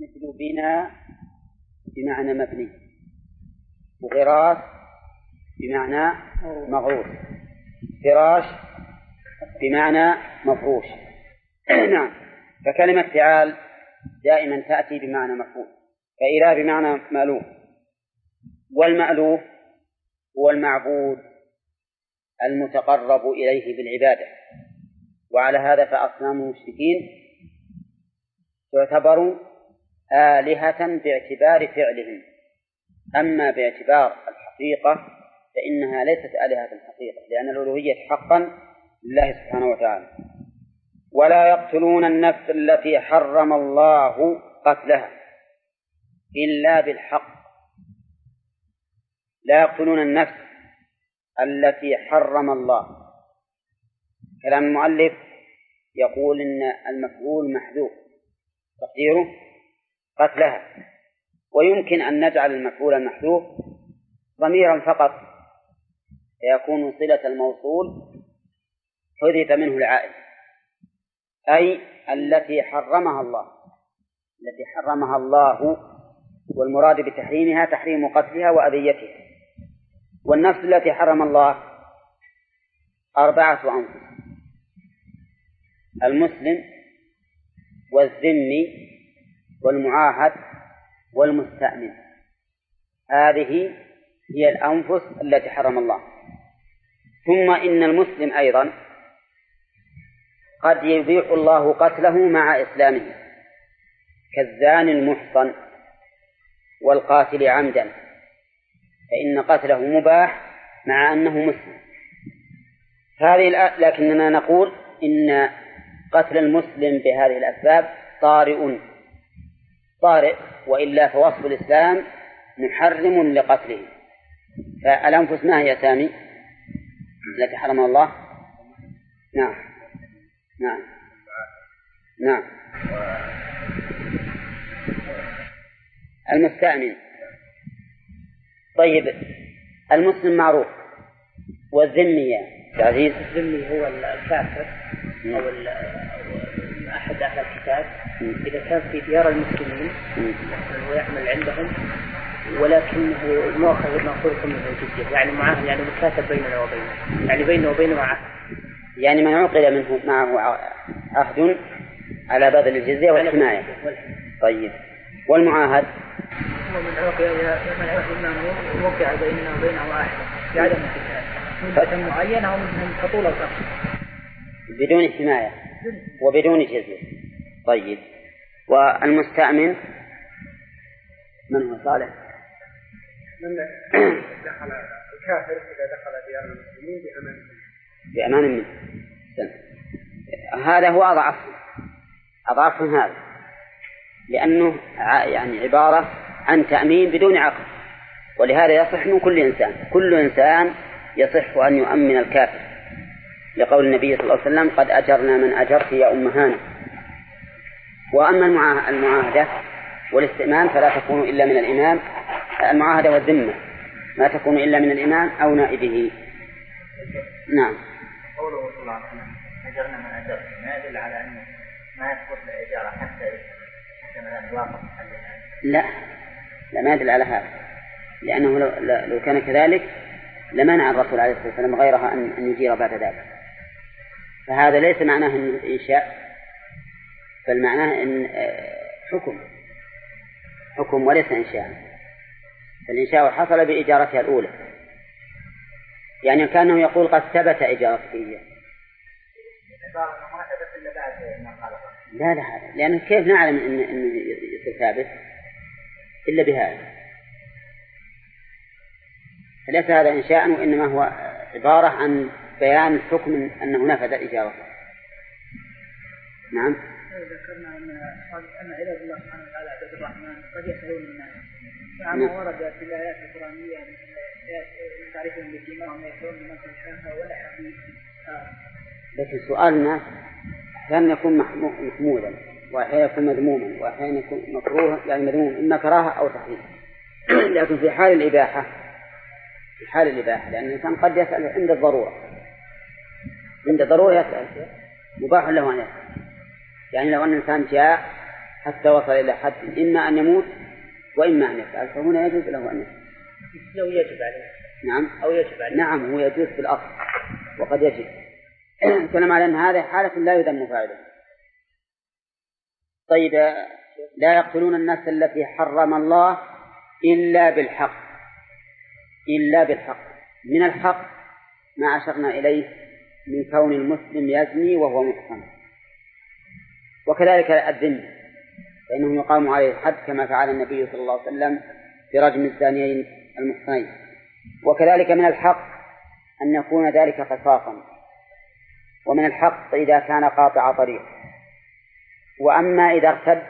مثل بناء بمعنى مبني، وغراس بمعنى مغروس، فراش بمعنى مفروش. نعم. فكلمة فعال دائما تأتي بمعنى مفعول، فإله بمعنى مألوف، والمألوف هو المعبود المتقرب إليه بالعبادة. وعلى هذا فأصنام المشركين تعتبر آلهة باعتبار فعلهم، أما باعتبار الحقيقة فإنها ليست آلهة الحقيقة، لأن الألوهية حقا لله سبحانه وتعالى. ولا يقتلون النفس التي حرم الله قتلها إلا بالحق. لا يقتلون النفس التي حرم الله. كلام المؤلف يقول إن المفعول محذوف تقديره قتلها، ويمكن أن نجعل المفعول المحذوف ضميرا فقط فيكون صلة الموصول حذف منه العائد، أي التي حرمها الله، التي حرمها الله، والمراد بتحريمها تحريم قتلها وأذيتها. والنفس التي حرم الله 4 أنفس: المسلم والذمي والمعاهد والمستأمن. هذه هي الأنفس التي حرم الله. ثم إن المسلم أيضا قد يبيح الله قتله مع إسلامه، كالزاني المحصن والقاتل عمدا، فإن قتله مباح مع أنه مسلم. لكننا نقول إن قتل المسلم بهذه الأسباب طارئ، وإلا فوصف الإسلام محرم لقتله. فالأنفس ما هي سامي التي حرم الله؟ نعم نعم نعم. المستأمن. طيب، المسلم معروف، والذمي يا عزيز؟ الذمي هو الكافر أو أحد أهل الكتاب إذا كان في ديار المسلمين ويعمل عندهم، ولكنه مأخوذ منه الجزية، يعني معه، يعني مكاتب بيننا وبينه، يعني بينه وبينه عهد، يعني من عقد منه معه عهد على بذل الجزية والحماية. طيب، والمعاهد هو من عقد منه وقع بيننا وبينه عهد بعدم القتال مدة معينة ومنهم كطول القصر بدون حماية وبدون جزية. طيب، والمستأمن من هو؟ صالح. من دخل الكافر إذا دخل ديار المسلمين بأمان منه. هذا هو أضعف من هذا، لأنه يعني عبارة عن تأمين بدون عقد، ولهذا يصح من كل إنسان يصح أن يؤمن الكافر، لقول النبي صلى الله عليه وسلم: قد أجرنا من أجرت يا أم هانة. وأما المعاهدة والاستئمان فلا تكون إلا من الإمام. المعاهدة والذمة ما تكون إلا من الإمام أو نائبه. نعم. قوله صلى الله عليه وسلم: أجرنا من أجرت، ما يدل على أنه ما يثبت الإجارة حتى الواقع. لا، ما يدل على هذا، لأنه لو كان كذلك لمنع الرسول عليه الصلاة والسلام غيرها أن يجير بعد ذلك. فهذا ليس معناه الإنشاء، بل معناه أن حكم وليس إنشاء. فالإنشاء حصل بإجارتها الأولى، يعني كأنه يقول قد ثبت إجارتها إياه. لا، لأنه كيف نعلم أنه يصير ثابت إلا بهذا؟ فليس هذا إنشاء، وإنما هو عبارة عن بيان الحكم أنه نفذ إجارته. نعم. ذكرنا أن عباد الله سبحانه وتعالى عباد الرحمن قد يسألون الناس، فعما ورد في الآيات القرآنية من تعرفهم بسيماهم يسألون من الشافة ولا حديث. لكن سؤال الناس كان يكون محمودا، وأحيانا يكون مذموما، وأحيانا يكون مكروها، يعني مذموم إما كراهة أو تحريم. لكن في حال الإباحة، لأن الإنسان قد يسأل عند الضرورة يسأل، مباح له أن يسأل. يعني لو أن الإنسان جاء حتى وصل إلى حد إما أن يموت وإما أن يفعل، فهنا يجوز له أن يفعل. لو يجب عليه. نعم. أو يجب عليه. نعم، هو يجوز في الأصل وقد يجب. كلام على أن هذا حالة لا يذم فاعله. طيب، لا يقتلون النفس التي حرم الله إلا بالحق. إلا بالحق، من الحق ما أشرنا إليه من كون المسلم يزني وهو محصن، وكذلك الذمي فإنه يقام عليه الحد كما فعل النبي صلى الله عليه وسلم في رجم الزانيين المحصنين. وكذلك من الحق أن يكون ذلك قصاصا، ومن الحق إذا كان قاطع طريق. وأما إذا ارتد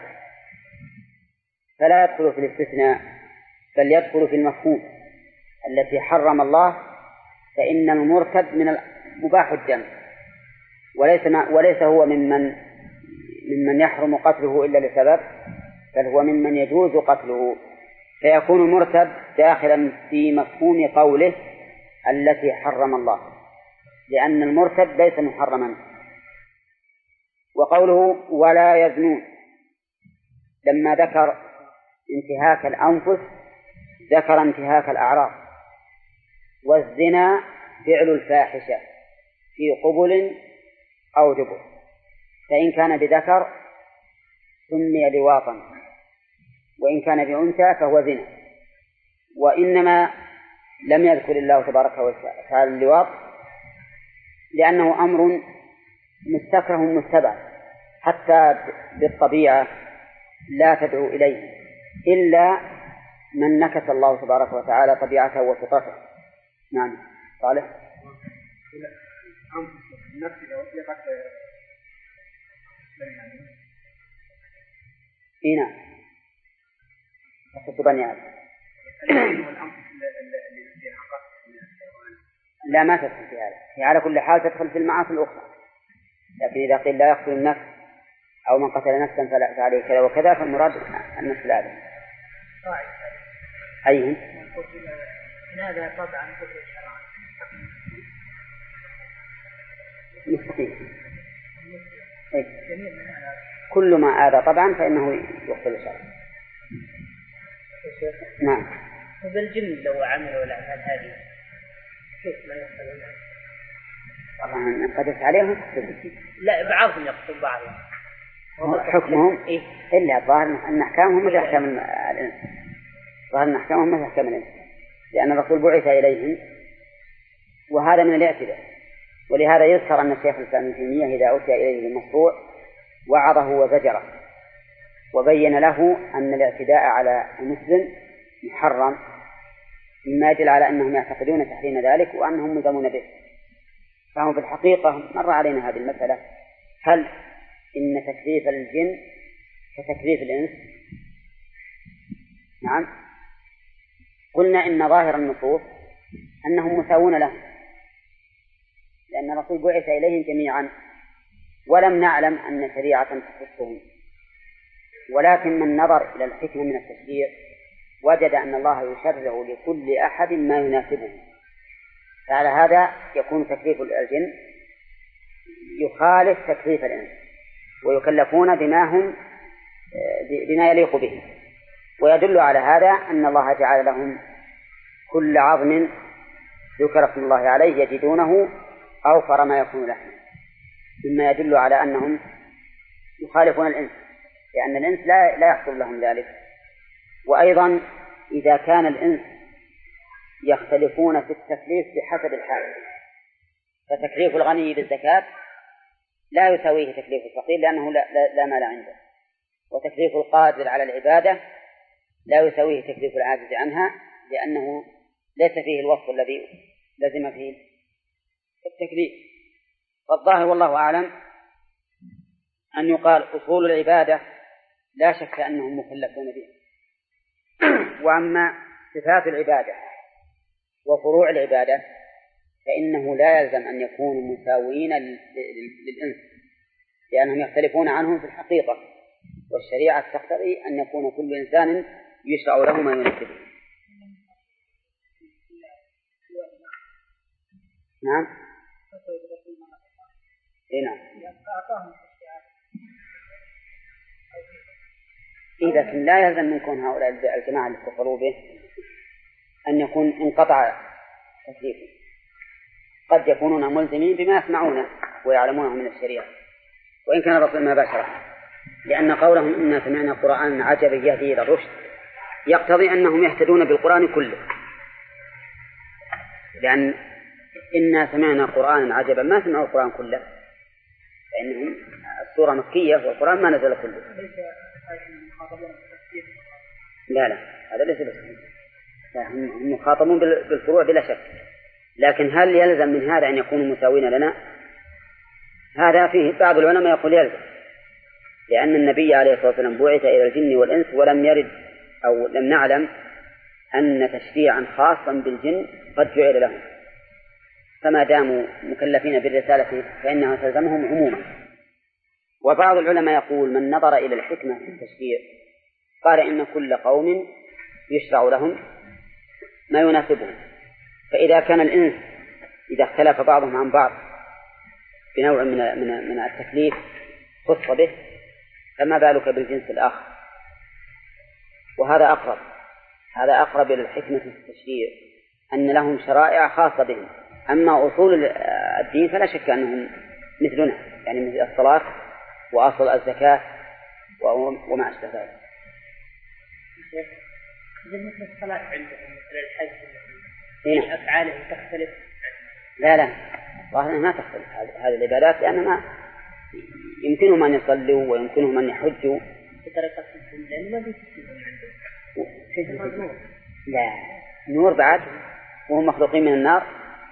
فلا يدخل في الاستثناء، بل يدخل في المفهوم التي حرم الله، فإن المرتد من مباح الدم، وليس هو ممن يحرم قتله إلا لسبب، بل هو ممن يجوز قتله، فيكون المرتد داخلا في مفهوم قوله التي حرم الله، لأن المرتد ليس محرما. وقوله ولا يزنون لما ذكر انتهاك الأنفس ذكر انتهاك الأعراض، والزنا فعل الفاحشة في قبل أو دبر، فإن كان بذكر سمي لواطا، وإن كان بأنثى فهو زنا. وإنما لم يذكر الله تبارك وتعالى اللواط لأنه أمر مستكره متبع حتى بالطبيعة لا تدعو إليه إلا من نكث الله تبارك وتعالى طبيعته وفطرته. نعم صالح. النفس لو أطلقت نعم يخص بني آدم. لا ما تدخل في هذا، هي على كل حال تدخل في المعاصي الأخرى، لكن إذا قيل لا يقتل النفس أو من قتل نفسا فعليه كذا وكذا، فالمراد النفس الآدم. أيهم؟ هذا طبعا كفر الشرع مستقيم. كل ما آذى طبعا فإنه يقتل الشرع. نعم. وبالجن لو عملوا الأعمال هذه كيف لا يقتلون؟ طبعا قد عليهم. لا بعضهم يقتل بعضهم. حكمهم إيه؟ إلا ظاهر أن أحكامهم مثل أحكام الإنس. ظاهر أن أحكامهم مثل أحكام الإنس، لأن الرسول بعث إليهم وهذا من الاعتداء. ولهذا يذكر أن الشيخ الإسلام ابن تيمية إذا أتي إليه المشروع وعظه وزجره وبين له أن الاعتداء على المسلم محرم، مما يدل على أنهم يعتقدون تحريم ذلك وأنهم ملزمون به. فهم في الحقيقة مر علينا هذه المسألة، هل إن تكليف الجن كتكليف الإنس؟ نعم. قلنا إن ظاهر النصوص أنهم مساوون لهم، لأن الرسول بعث إليهم جميعا ولم نعلم أن شريعة تخصهم، ولكن من نظر إلى الحكمة من التشريع وجد أن الله يشرع لكل أحد ما يناسبه، فعلى هذا يكون تكليف الجن يخالف تكليف الإنس، ويكلفون بما يليق به. ويدل على هذا أن الله جعل لهم كل عظم ذكر اسم الله عليه يجدونه أوفر ما يكون لهم، مما يدل على أنهم يخالفون الإنس، لأن الإنس لا يحصل لهم ذلك. وأيضا إذا كان الإنس يختلفون في التكليف بحسب الحال، فتكليف الغني بالزكاة لا يساويه تكليف الفقير لأنه لا مال عنده، وتكليف القادر على العبادة لا يساويه تكليف العاجز عنها لأنه ليس فيه الوصف الذي لزم فيه التكليف. والظاهر والله أعلم أن يقال أصول العبادة لا شك أنهم مكلفون بها، وأما صفات العبادة وفروع العبادة فإنه لا يلزم أن يكونوا مساوين للإنس، لأنهم يختلفون عنهم في الحقيقة، والشريعة تقتضي أن يكون كل إنسان يشرع له ما يناسبه. نعم. نعم. لكن لا يلزم من كون هؤلاء الجماعة اللي كفروا به أن يكون انقطع تكليفه، قد يكونون ملزمين بما يسمعونه ويعلمونه من الشريعة وإن كان الرسول ما باشره، لأن قولهم إنا سمعنا قرآنا عجبا يهدي إلى الرشد يقتضي أنهم يهتدون بالقرآن كله، لأن إنا سمعنا قرآنا عجبا ما سمعوا القرآن كله، لأنهم السورة مكية والقرآن ما نزل كله. لا هذا ليس بس، هم مخاطبون بالفروع بلا شك، لكن هل يلزم من هذا أن يكونوا مساوين لنا؟ هذا فيه بعض العلماء يقول يلزم، لأن النبي عليه الصلاة والسلام بعث إلى الجن والإنس ولم يرد أو لم نعلم أن تشريعا خاصا بالجن قد جعل لهم، فما داموا مكلفين بالرسالة فإنها تلزمهم عموما. وبعض العلماء يقول من نظر إلى الحكمة في التشريع قال إن كل قوم يشرع لهم ما يناسبهم، فإذا كان الإنس إذا اختلف بعضهم عن بعض بنوع من التكليف خص به، فما بالك بالجنس الآخر؟ وهذا أقرب إلى الحكمة في التشريع، أن لهم شرائع خاصة بهم، أما أصول الدين فلا شك أنهم مثلنا، يعني مثل الصلاة وأصل الزكاة وما أشبه ذلك. مثل الصلاة عندهم مثل الحج أفعاله تختلف؟ لا ظاهرا ما تختلف هذه العبادات، لأن ما يمكنهم أن يصلوا ويمكنهم أن يحجوا بطريقة لأنه ما بيستطيعون عنده. لا نور بعد وهم مخلوقين من النار.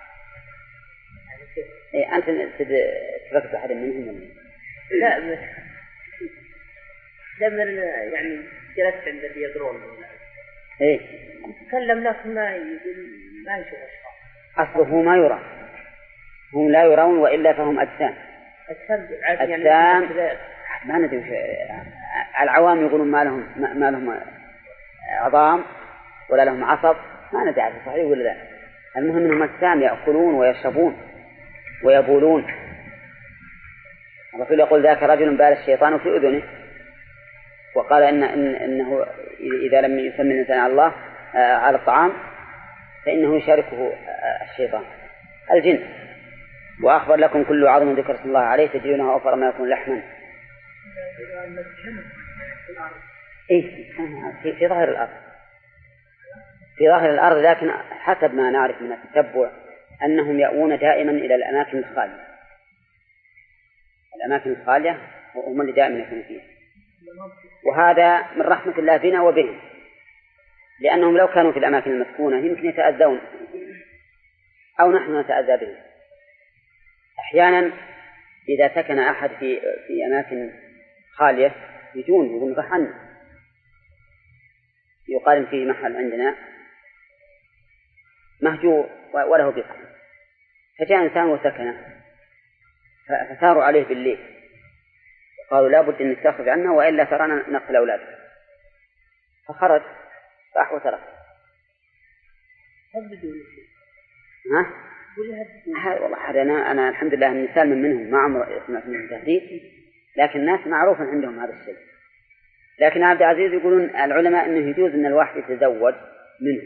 أنت تفكر أحد منهم؟ لا لما يعني جلست عند اللي يدرون تكلم لكن ما يشوف أشخاص، أصله ما يرى، هم لا يرون وإلا فهم أجسام ما ندري. العوام يقولون ما لهم عظام ولا لهم عصب، ما ندري صحيح ولا لا. المهم أنهم أجسام يأكلون ويشربون ويبولون. الرسول يقول ذاك رجل بال الشيطان في أذنه، وقال إنه إذا لم يسمي الإنسان على الله على الطعام فإنه يشاركه الشيطان الجن. وأخبر لكم كل عظم ذكر اسم الله عليه تجدونه أوفر ما يكون لحما. في ظاهر الأرض، في ظاهر الأرض، لكن حسب ما نعرف من التتبع أنهم يأوون دائما إلى الأماكن الخالية. الأماكن الخالية هم اللي دائما يكونوا فيها، وهذا من رحمة الله بنا وبهم، لأنهم لو كانوا في الأماكن المسكونة يمكن يتأذون أو نحن نتأذى بهم. أحيانا إذا سكن أحد في أماكن خالية يقول فحن، يقال فيه محل عندنا مهجور وله بقعة، فجاء إنسان وسكنه فثاروا عليه بالليل وقالوا لا بد أن نستخرج عنه وإلا ترانا نقتل أولاده، فخرج راح وترك. والله هذا أنا الحمد لله أني سالم منهم، ما عمر سمعت منهم تهديد، لكن الناس معروف عندهم هذا الشيء. لكن عبد العزيز يقولون العلماء أنه يجوز أن الواحد يتزوج منه.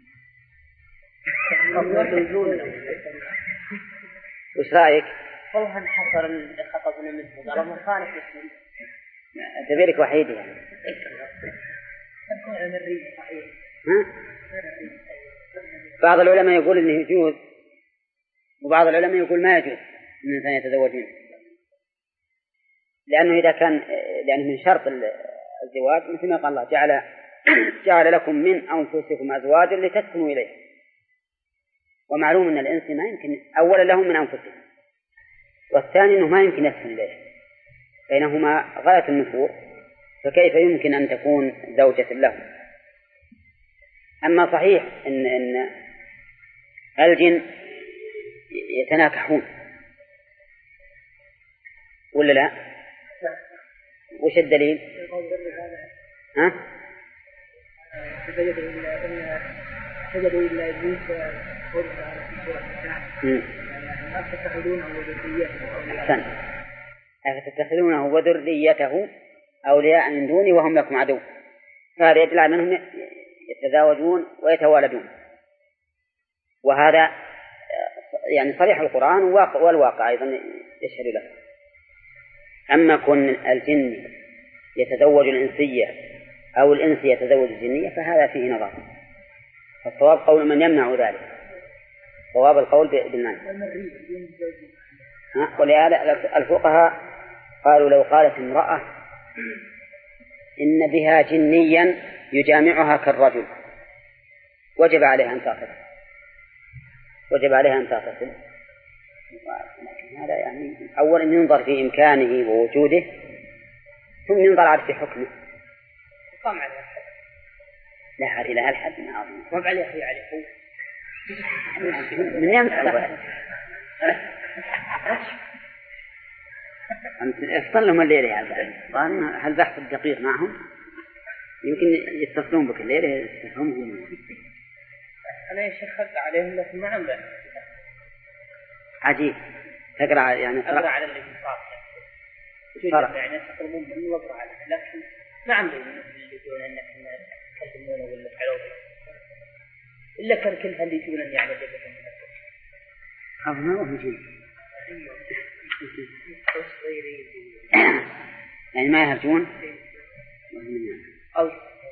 وش رأيك؟ والله انحصر اللي خطبنا منه قالوا من خالف اسمه تبيرك وحيد يعني. بعض العلماء يقول أنه يجوز، وبعض العلماء يقول ما يجوز أن الإنسان يتزوج منه، لأنه إذا كان لأنه من شرط الزواج مثل ما قال الله جعل لكم من أنفسكم أزواجا لتسكنوا إليه، ومعلوم أن الإنس ما يمكن أولا لهم من أنفسهم، والثاني أنه ما يمكن يسكن إليه، بينهما غاية النفور، فكيف يمكن أن تكون زوجة له؟ أما صحيح أن الجن يتناكحون ولا لا؟ وش الدليل؟ سجدوا إلا إبليس أفتتخذونه وذريته أولياء من دوني وهم لكم عدو. فهذا يدل على أنهم يتزاوجون ويتوالدون، وهذا يعني صريح القرآن والواقع أيضا يشهد له. أما كون الجن يتزوج الإنسية أو الإنس يتزوج الجنية فهذا فيه نظر، فالصواب قول من يمنع ذلك، صواب القول بالمنع. ولهذا الفقهاء قالوا لو قالت امرأة إن بها جنيا يجامعها كالرجل وجب عليها أن تغتسل، لكن هذا يعني أولا ينظر في إمكانه ووجوده، ثم ينظر على في حكمه. قام عليها الحد، لا حد إلى الحد ما أظن. قام عليها هي عليه من يمسح أنت اصل لهم الليلة يا عبد. هل بحث الدقيق معهم؟ يمكن يتصلون بك الليلة يستفهمهم. أنا يا شيخ أقرأ عليهم لكن ما عم بحث. عجيب. تقرأ يعني أقرأ على اللي صار يعني تقربون مني وأقرأ عليه، لكن ما عم اللي يقولون أن إحنا تكلمون ولا تعالوا إلا كان كل اللي يقولون أن يعمل جبهة هذا ما هو جيد. يعني ما يهرجون أو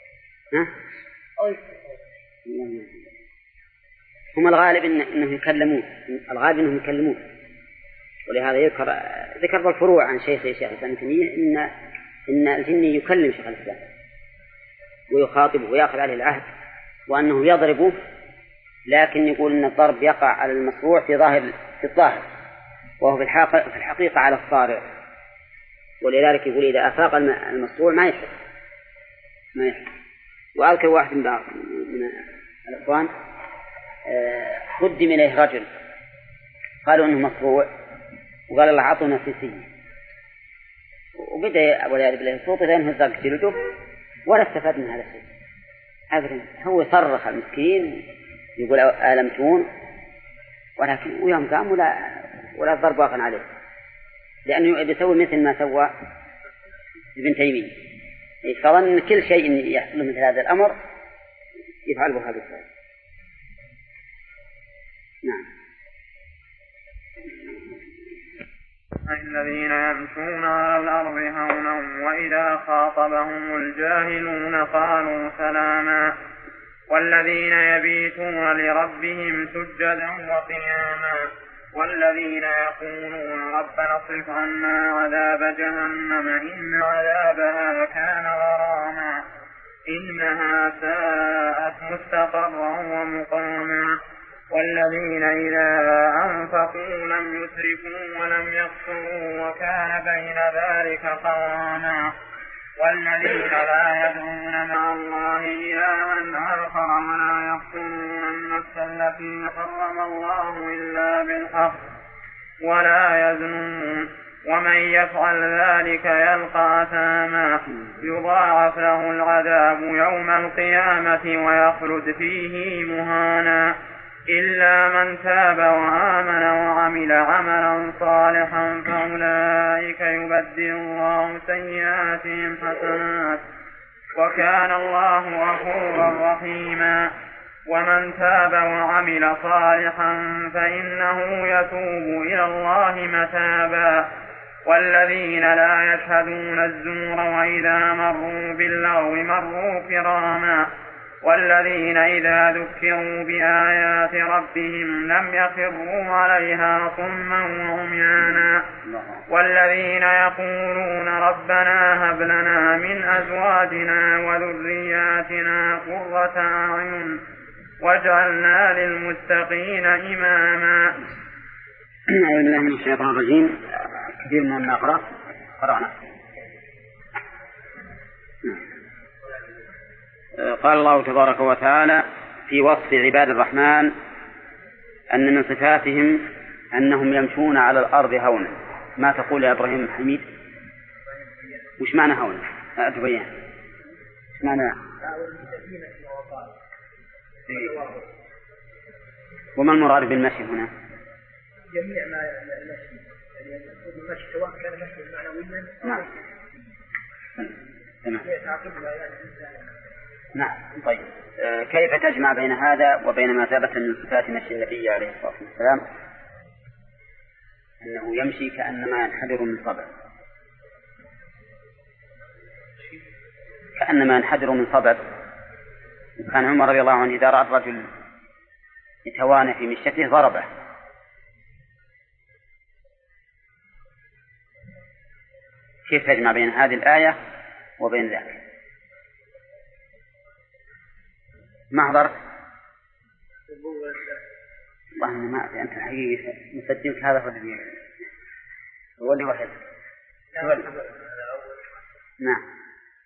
هم الغالب إنهم يكلمون، ولهذا ذكر بالفروع عن شيخ الإسلام تيمية إن الجن يكلم شيخ الإسلام ويخاطبه ويأخذ عليه العهد، وأنه يضربه، لكن يقول إن الضرب يقع على المصروع في الظاهر، وهو في الحقيقة على الصارع، ولذلك يقول إذا أفاق المصروع ما يحب. وأذكر واحد من الأخوان قدم إليه رجل قالوا إنه مصروع، وقال الله عطونا سيسية، وبدأ والعياذ بالله صوته لأنه هزق جلده ولا استفاد من هذا الشيء أبدا. هو صرخ المسكين يقول آلمتون، ولكن ويوم قام ولا ضرب واقع عليه، لأنه بيسوي مثل ما سوى ابن تيمية، فظن كل شيء يحصل مثل هذا الأمر يفعل بهذا الشيء. نعم. الذين يمشون على الأرض هونا وإذا خاطبهم الجاهلون قالوا سلاما والذين يبيتون لربهم سجدا وقياما والذين يقولون ربنا اصرف عنا عذاب جهنم إن عذابها كان غراما إنها ساءت مستقرا ومقاما والذين إذا أنفقوا لم يسرفوا ولم يقتروا وكان بين ذلك قواما والذين لا يدعون مع الله إلها آخر ولا يقتلون النفس التي حرم الله إلا بالحق ولا يزنون ومن يفعل ذلك يلقى أثاما يضاعف له العذاب يوم القيامة ويخلد فيه مهانا إلا من تاب وآمن وعمل عملا صالحا فأولئك يبدل الله سيئاتهم حسنات وكان الله غفورا رحيما ومن تاب وعمل صالحا فإنه يتوب إلى الله متابا والذين لا يشهدون الزور وإذا مروا باللغو مروا كراما والذين إذا ذكروا بآيات ربهم لم يخروا عليها صما وعميانا والذين يقولون ربنا هب لنا من أزواجنا وذرياتنا قرة أعين واجعلنا للمتقين إماما. أعوذ بالله من الشيطان الرجيم. كثير من قرأنا. قال الله تبارك وتعالى في وصف عباد الرحمن أن من صفاتهم أنهم يمشون على الأرض هونا. ما تقول يا إبراهيم حميد؟ وش معنى هونا؟ تبين وش معنى؟ وما المراد بالمشي هنا؟ جميع ما المشي يعني المشي سواء كان مشي معنويا نعم تمام. نعم. طيب كيف تجمع بين هذا وبين ما ثبت من صفات مشي النبي عليه الصلاة والسلام أنه يمشي كأنما ينحدر من صبع، كأنما ينحدر من صبع. كان عمر رضي الله عنه إذا رأى الرجل يتوانى في مشيته ضربه. كيف تجمع بين هذه الآية وبين ذلك؟ محضر والله ما أنت حقيقي مسجلك هذا هو اللي واحد. نعم.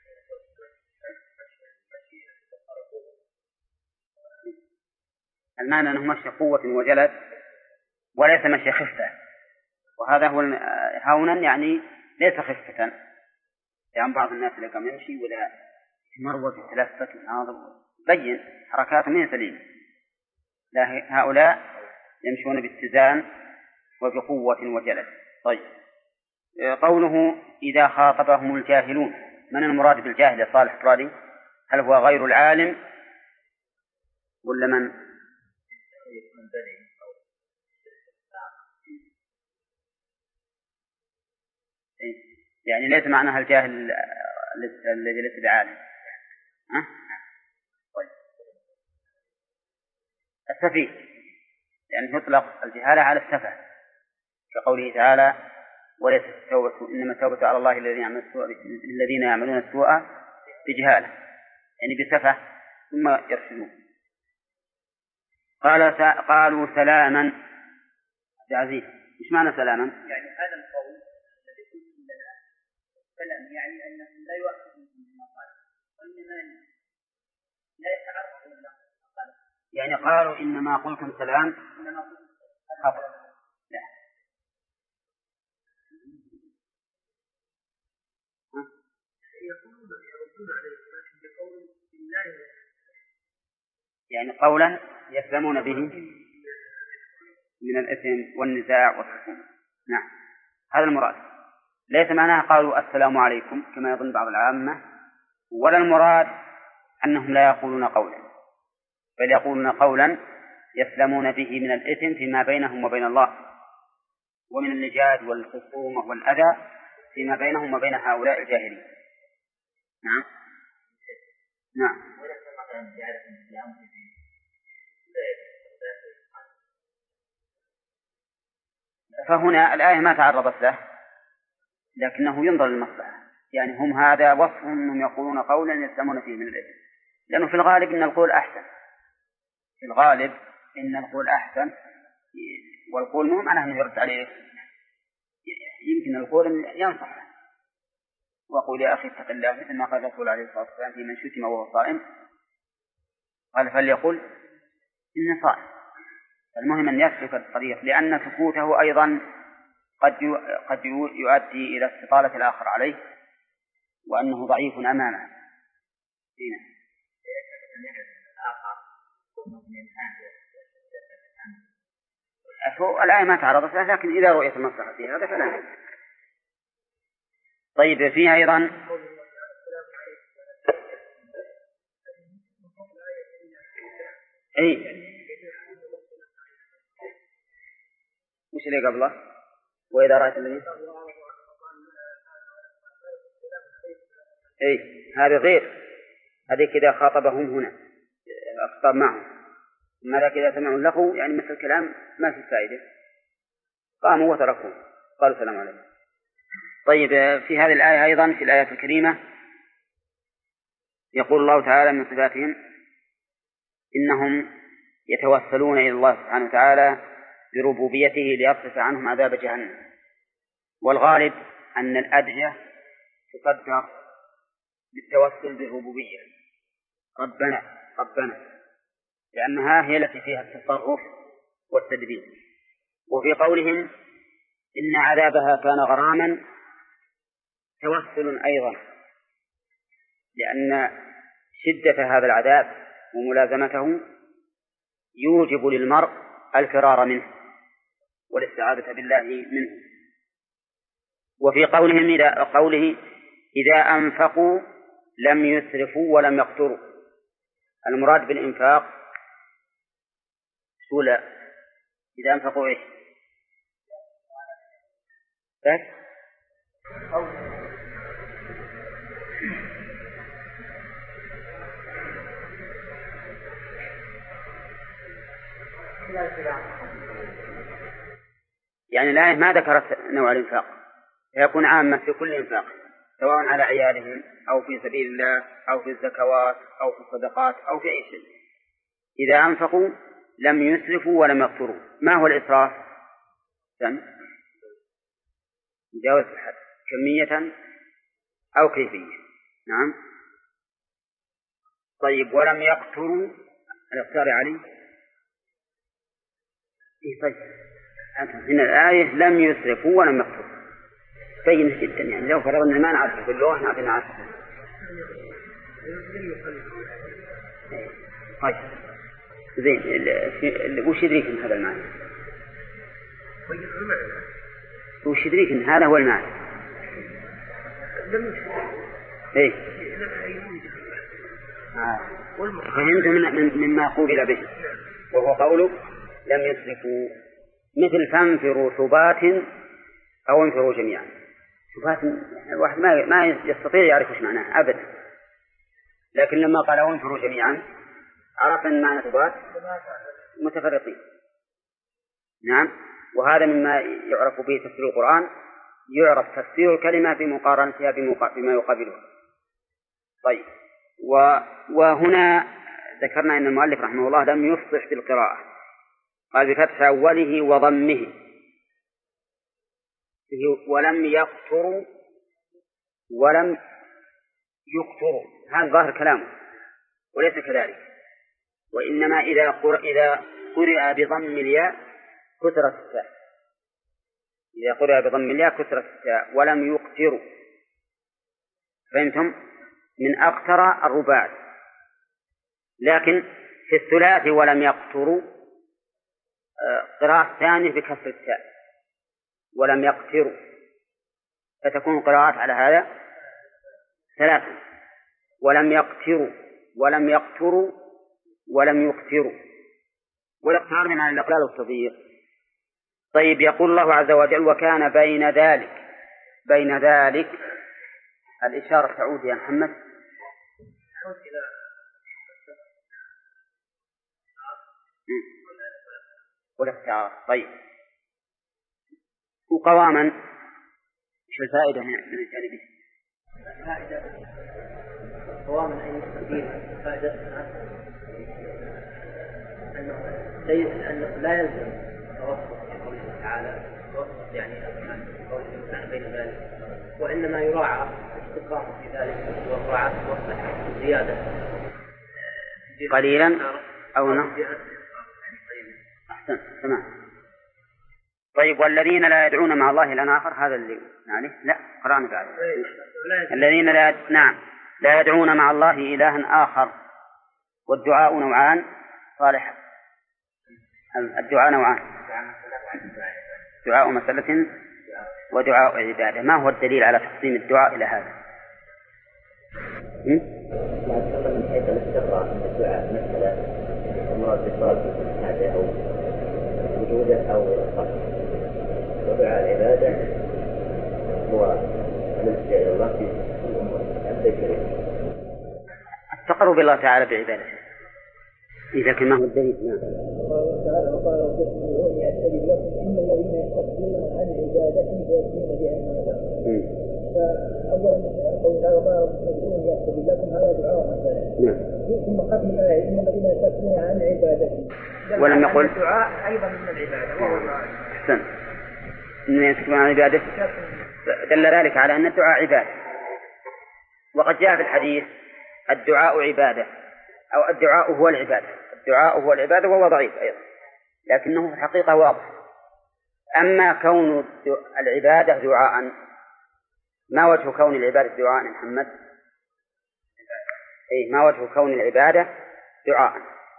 المعنى أنه مشي قوة وجلد وليس مشي خفة، وهذا هو هونا يعني ليس خفة. يعني بعض الناس اللي قام يمشي ولا مروج وتلفت وناظر بين حركاته من سليمة، لا هؤلاء يمشون باتزان وبقوة وجلد. طيب قوله إذا خاطبهم الجاهلون، من المراد بالجاهل يا صالح برادي؟ هل هو غير العالم ولا من؟ يعني ليس معناها الجاهل الذي ليس بعالم. طيب السفيه يعني يطلق الجهالة على السفه، كقوله تعالى وليس التوبة إنما التوبة على الله الذين يعملون السوء بجهالة، يعني بسفه ثم يرشدون. قالوا سلاما. عبد العزيز ايش معنى سلاما؟ يعني هذا القول الذي قلتم لنا سلام يعني انهم لا يؤخذون بما قال وانما لا يتعرضون له. يعني قالوا انما قلتم سلام انما قلتم خطأ. لا يقولون يردون عليه لكن بقول بالله، يعني قولا يسلمون به من الإثم والنزاع والخصومة. نعم هذا المراد. ليس معناها قالوا السلام عليكم كما يظن بعض العامة، ولا المراد أنهم لا يقولون قولا، بل يقولون قولا يسلمون به من الإثم فيما بينهم وبين الله، ومن اللجاج والخصومة والأذى فيما بينهم وبين هؤلاء الجاهلين. نعم نعم. فهنا الآية ما تعرضت له، لكنه ينظر للمصلحة. يعني هم هذا وصفهم أنهم يقولون قولا يسلمون فيه من الإثم، لأنه في الغالب إن القول أحسن، في الغالب إن القول أحسن، والقول مو معناه أنه يرد عليه، يمكن القول ينصح وقول يا أخي اتق الله، مثل ما قال الرسول عليه الصلاة والسلام في من شتم وهو صائم قال فليقل إن صائم. المهم أن يسلك الطريق، لأن سكوته أيضا قد يؤدي إلى استطالة الآخر عليه وأنه ضعيف أمامه. الآية ما تعرضت له، لكن إذا رؤية المصلحة في هذا فلا. طيب فيها أيضا وش اللي قبله؟ وإذا رأيت الذين هذا غير، هذه كذا خاطبهم هنا أخطب معهم، أما إذا سمعوا له يعني مثل الكلام ما في فائدة، قاموا وتركوا قالوا السلام عليكم. طيب في هذه الآية أيضا في الآية الكريمة يقول الله تعالى من صفاتهم إنهم يتوسلون إلى الله سبحانه وتعالى بربوبيته ليصرف عنهم عذاب جهنم. والغالب أن الأدعية تقدر بالتوسل بالربوبية، ربنا، لأنها هي التي فيها التصرف والتدبير. وفي قولهم إن عذابها كان غراما توسل أيضا، لأن شدة هذا العذاب وملازمته يوجب للمرء الفرار منه والاستعاذة بالله منه. وفي قوله إذا أنفقوا لم يسرفوا ولم يقتروا، المراد بالإنفاق سولا إذا أنفقوا إيش؟ بس يعني الآية ما ذكرت نوع الإنفاق، فيكون عامة في كل إنفاق سواء على عيالهم أو في سبيل الله أو في الزكوات أو في الصدقات أو في أي شيء. إذا أنفقوا لم يسرفوا ولم يقتروا. ما هو الإسراف؟ مجاوزة الحد كمية أو كيفية. نعم. طيب ولم يقتروا الاقتار عليه. طيب هنا الآية لم يسرفوا ولم يقتروا بينة جدا، يعني لو فرضنا ما نعرفه في اللغة نعرفه. طيب زين، وش يدريك ان هذا المعنى؟ وش يدريك ان هذا هو المعنى؟ ايه فهمت مما قوبل به، وهو قوله لم يسرفوا، مثل فانفروا ثبات أو انفروا جميعا. ثبات الواحد ما يستطيع يعرف ايش معناه أبدا، لكن لما قال أو انفروا جميعا عرف أن معنى ثبات متفرقين. نعم. وهذا مما يعرف به تفسير القرآن، يعرف تفسير الكلمة بمقارنتها بما يقابلها. طيب وهنا ذكرنا أن المؤلف رحمه الله لم يفصح بالقراءة، قال بفتح أوله وضمه ولم يقتروا ولم يقتروا، هذا ظاهر كلامه وليس كذلك، وإنما إذا قرئ بضم الياء كسرت التاء، إذا قرئ بضم الياء كسرت التاء ولم يقتروا. فهمتم؟ من أقتر الرباعي. لكن في الثلاثي ولم يقتروا قراءة ثانية بكسر التاء ولم يقتروا، فتكون قراءات على هذا ثلاثة: ولم يقتروا ولم يقتروا ولم يقتروا، والاقترار من الإقلال والتضييق. طيب يقول الله عز وجل وكان بين ذلك الإشارة تعود يا محمد والاختيار. طيب وقواما شو الفائدة من الجانب؟ قواما أي تقدير فائدتها أنه لا يلزم توسط في قوله تعالى توسط يعني قوله تعالى بين ذلك، وإنما يراعى الاستقامة في ذلك ومراعاة المصلحة زيادة قليلا أو نقص. أحسن تمام. طيب والذين لا يدعون مع الله إلها آخر، هذا اللي يعني لا قرأنا بعد الذين لا يدعون مع الله إلها آخر. والدعاء نوعان صالح، الدعاء نوعان: دعاء مسألة ودعاء عبادة. ما هو الدليل على تقسيم الدعاء إلى هذا؟ من حيث الاستقراء الدعاء مسألة المراد بالصلاة هذا أو وجوده أو القصد، ودعاء العبادة هو الالتجاء إلى الله في الأمور الذكرية، التقرب بالله تعالى بعبادته. إذا كان ما هو الدليل؟ نعم. الله تعالى وقال ربكم يأتي لكم إن الذين يستكبرون عن عبادتي فيأتون جهنم. فأولا قول تعالى وقال ربكم يأتي لكم هذا دعاء مثلا. ثم ختم الآية إن الذين يستكبرون عن عبادتي، ولم يقل الدعاء أيضا من العبادة وهو الدعاء. أحسن. إن يستكبرون عن عبادته دل ذلك على أن الدعاء عبادة. وقد جاء في الحديث الدعاء عبادة أو الدعاء هو العبادة. الدعاء هو العبادة وهو ضعيف أيضا، لكنه في الحقيقة واضح. أما كون العبادة دعاء، ما وجه كون العبادة دعاء يا محمد؟ ما وجه كون العبادة دعاء؟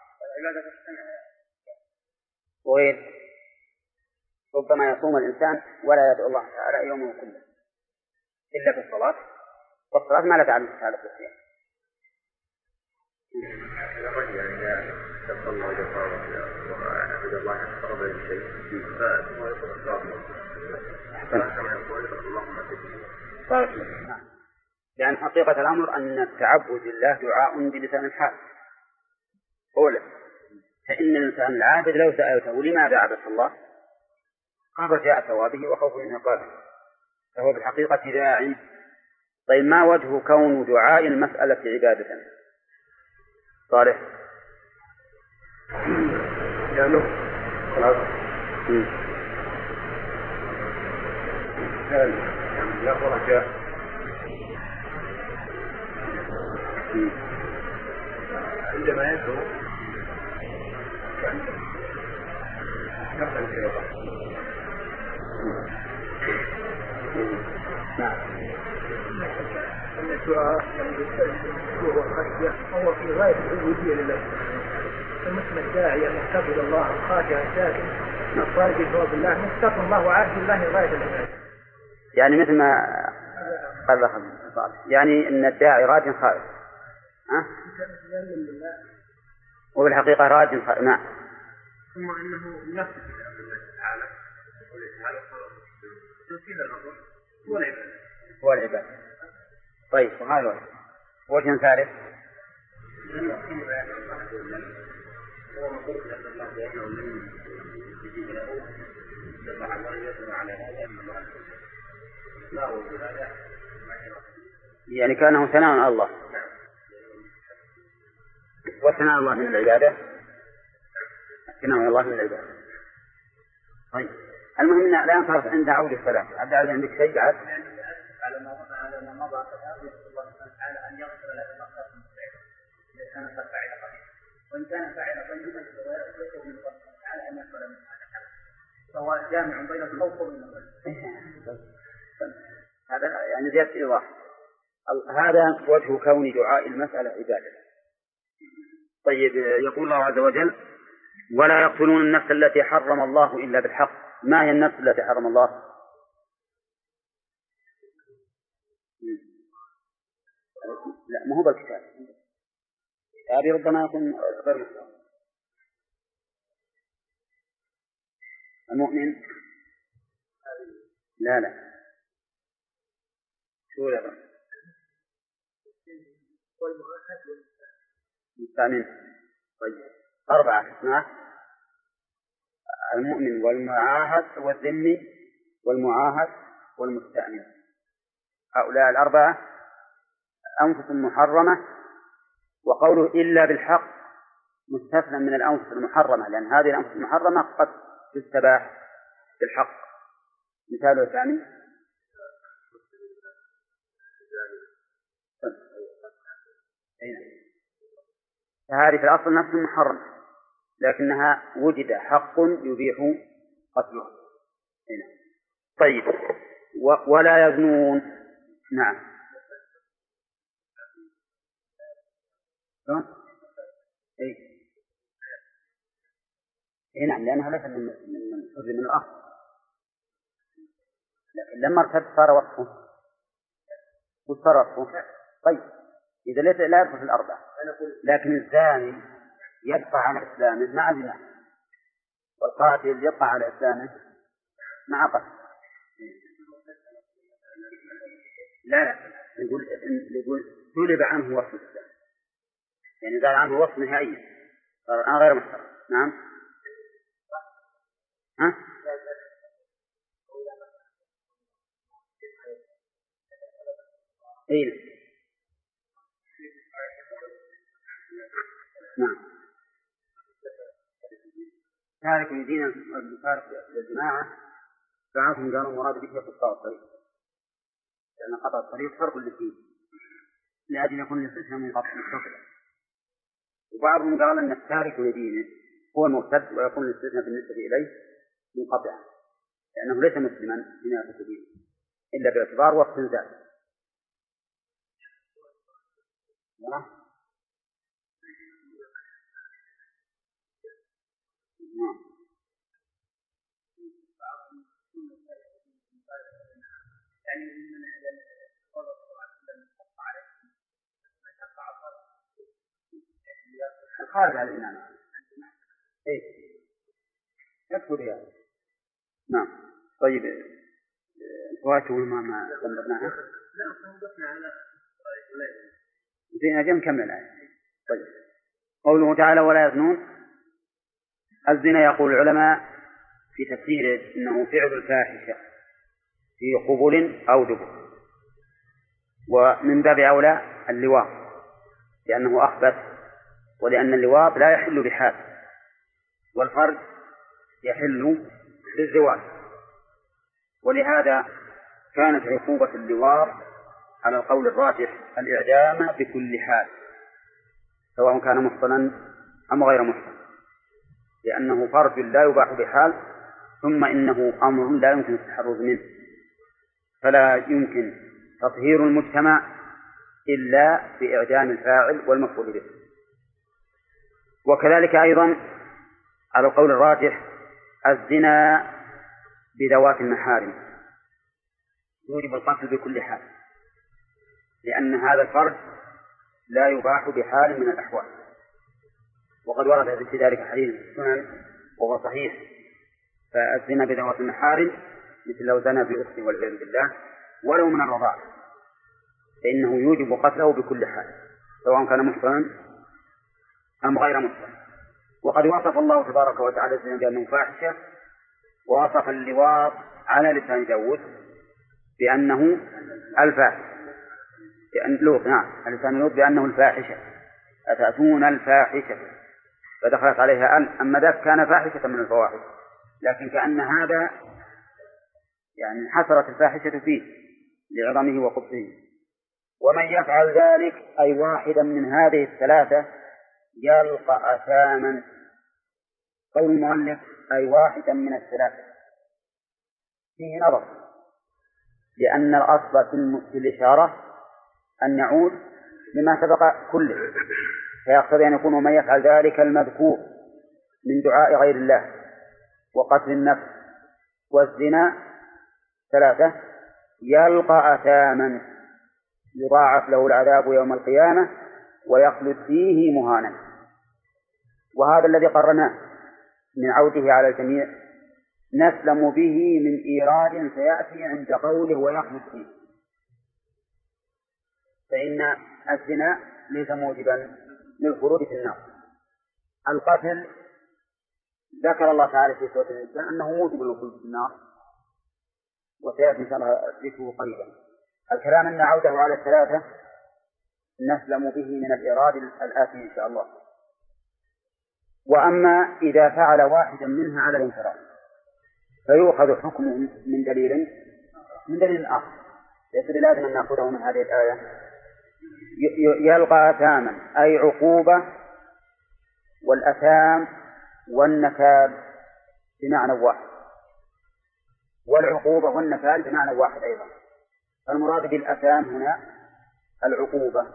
وغير ربما يصوم الإنسان ولا يدعو الله تعالى يومه كله إلا في الصلاة، والصلاة ما لا تعلق بالصيام. الرجل يعني تقول الله جل وعبد الله يتقرب الى شيء فهو يقول كما يقول اللهم نعم. لأن حقيقة الأمر أن التعبد لله دعاء بلسان الحال أولا، فإن الإنسان العابد لو سألته لماذا عبدت الله قال رجاء ثوابه وخوف من عقابه، فهو بالحقيقة داعٍ. طيب ما وجه كون دعاء المسألة عبادة؟ صالح. لأنه له رجاء عندما يدعو نفسا الشيطان. نعم. أن الدعاء هو خشية هو في غاية العبودية لله، فمثل الداعي المحتفظ إلى الله الخاشع الساكن الطالب بثواب الله مستقر الله وعبد الله غاية العبادة. يعني مثل ما قال صالح، يعني أن الداعي راج خائف وبالحقيقة راج خائف. نعم. ثم أنه ينفذ الله تعالى هو العبادة. طيب وهذا وجه ثالث يعني كانه ثناء على الله، وثناء على الله من العبادة، ثناء على الله من العبادة. طيب المهم أن لا ينصرف عند عود السلام. عبد العزيز عندك شيء بعد؟ على ما مضى فهذا الله سبحانه وتعالى أن يغفر له ما قد من فعله إذا كان قد فعل قليلا، وإن كان فعل طيبا فليس من الله سبحانه وتعالى أن يغفر من هذا، فهو جامع بين الخوف وبين الرجاء. هذا يعني زيادة إيضاح. هذا وجه كون دعاء المسألة عبادة. طيب يقول الله عز وجل ولا يقتلون النفس التي حرم الله إلا بالحق. ما هي النفس التي حرم الله؟ لا ما هو بالكتاب، هذه ربما يكون غير مسلم. المؤمن لا شو لا المستأمن. طيب 4 اسماء: المؤمن والمعاهد والذمي والمعاهد والمستأمن. هؤلاء 4 أنفس محرمة، وقوله إلا بالحق مستثنى من الأنفس المحرمة، لأن هذه الأنفس المحرمة قد تستباح بالحق. مثاله الثاني فهذه في الأصل نفس محرمة، لكنها وجد حق يبيح قتلها. طيب ولا يزنون. نعم. نعم لأنها ليست من الأصل، لكن لما ارتد صار وصفه وصار وصفه. طيب إذا لا يدخل في 4، لكن الزاني يبقى على إسلامه مع زنا، والقاتل يبقى على إسلامه مع قتل. لا يقول سلب عنه وصف الإسلام، يعني زال عنه وصف نهائيا، صار الآن غير محترم. نعم. نعم. تارك دين المفارق للجماعة بعضهم قالوا مراد به قطاع الطريق، لأن قطع الطريق فرق للدين لأجل يكون الاستثناء منقطع متصلا، وبعضهم قال أن التارك لدينه هو المرتد ويكون الاستثناء بالنسبة إليه منقطعا، لأنه ليس مسلما بناء دينه إلا باعتبار وقت ذات. خارج على الإمامة. إيه يكفر يعني. نعم. طيب فواته ما ضمناها. لا صنبتنا على زين أجل نكمل الآية. طيب قوله تعالى ولا يزنون. الزنا يقول العلماء في تفسيره إنه فعل الفاحشة في قبل أو دبر، ومن باب أولى اللواط لأنه أخبث، ولأن اللواط لا يحل بحال، والفرج يحل بالزواج، ولهذا كانت عقوبة اللواط على القول الراجح الإعدام بكل حال سواء كان محصنا أم غير محصن، لأنه فرج لا يباح بحال، ثم إنه أمر لا يمكن التحرز منه، فلا يمكن تطهير المجتمع إلا بإعدام الفاعل والمفعول به. وكذلك أيضا على القول الراجح الزنا بذوات المحارم يوجب القتل بكل حال، لأن هذا الفرج لا يباح بحال من الأحوال، وقد ورد في ذلك حديث السنن وهو صحيح. فالزنا بذوات المحارم مثل لو زنى بأخته والعياذ بالله ولو من الرضاعة فإنه يوجب قتله بكل حال سواء كان محصنا أم غير محصن. وقد وصف الله تبارك وتعالى الزنا بأنه فاحشة، ووصف اللواط على لسان داود بأنه الفاحشة، لوط نعم لسان لوط بأنه الفاحشة، أتأتون الفاحشة، فدخلت عليها أما ذاك كان فاحشة من الفواحش، لكن كأن هذا يعني حصرت الفاحشة فيه لعظمه وقبحه. ومن يفعل ذلك أي واحدا من هذه الثلاثة يلقى أثاما. قول المؤلف أي واحدا من الثلاثة فيه نظر، لأن الأصل في الإشارة أن يعود لما سبق كله، فيقتضي أن يكون ومن يفعل ذلك المذكور من دعاء غير الله وقتل النفس والزنا ثلاثة يلقى أثاما يضاعف له العذاب يوم القيامة ويخلد فيه مهانا. وهذا الذي قرناه من عوده على الجميع نسلم به من إيراد سيأتي عند قوله ويخلد فيه، فإن الزنا ليس موجبا للخلود في النار. القتل ذكر الله تعالى في سورة الإنسان أنه موجب للخلود في النار، وسيأتي إن شاء الله ذكره قريبا. الكلام أن عوده على الثلاثة نسلم به من الإيراد الآتي إن شاء الله. وأما إذا فعل واحدا منها على الانفراد فيؤخذ حكمه من دليل آخر، ليس لازم أن نأخذه من هذه الآية. يلقى أثاما أي عقوبة، والأثام والنكال بمعنى واحد، والعقوبة والنكال بمعنى واحد أيضا. المراد بالأثام هنا العقوبة،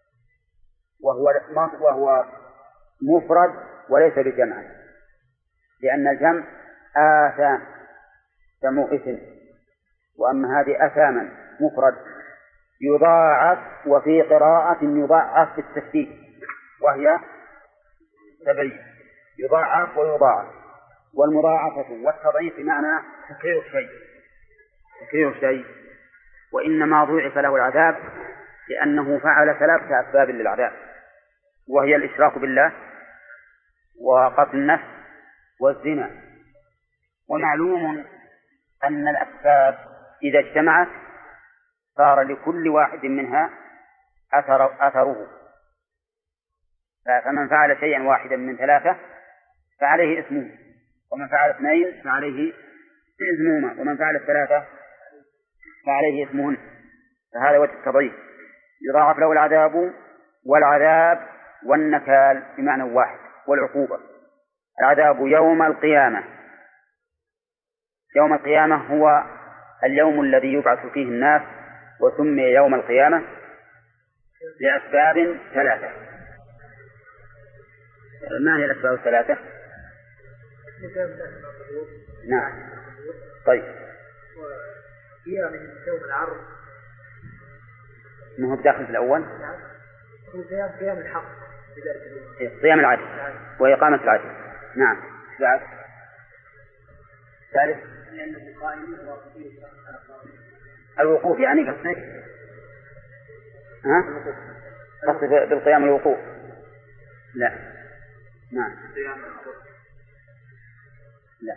وهو مفرد وليس بجمع، لأن الجمع آثام جمع اسم، وأما هذه أثاما مفرد يضاعف، وفي قراءة يضاعف بالتشديد وهي 7 يضاعف ويضاعف، والمضاعفة والتضعيف بمعنى تكرير الشيء، وإنما ضُعف له العذاب لأنه فعل 3 أسباب للعذاب، وهي الإشراك بالله وقتل النفس والزنا. ومعلوم أن الأسباب إذا اجتمعت صار لكل واحد منها أثره، فمن فعل شيئا واحدا من 3 فعليه اسمه، ومن فعل 2 فعليه اسمهما، ومن فعل 3 فعليه اسمهن. فهذا وجه التضعيف، يضاعف له العذاب والعذاب والنكال بمعنى واحد، والعقوبة. العذاب يوم القيامة، يوم القيامة هو اليوم الذي يبعث فيه الناس، وسمي يوم القيامة لأسباب 3. ما هي الأسباب 3؟ نعم طيب قيام يوم العرض، ما هو بداخل في الأول؟ نعم هو قيام الحق صيام العدل وإقامة العدل. نعم. بعد ثالث الوقوف يعني قصدك؟ قصدك بالقيام الوقوف؟ لا. نعم. لا.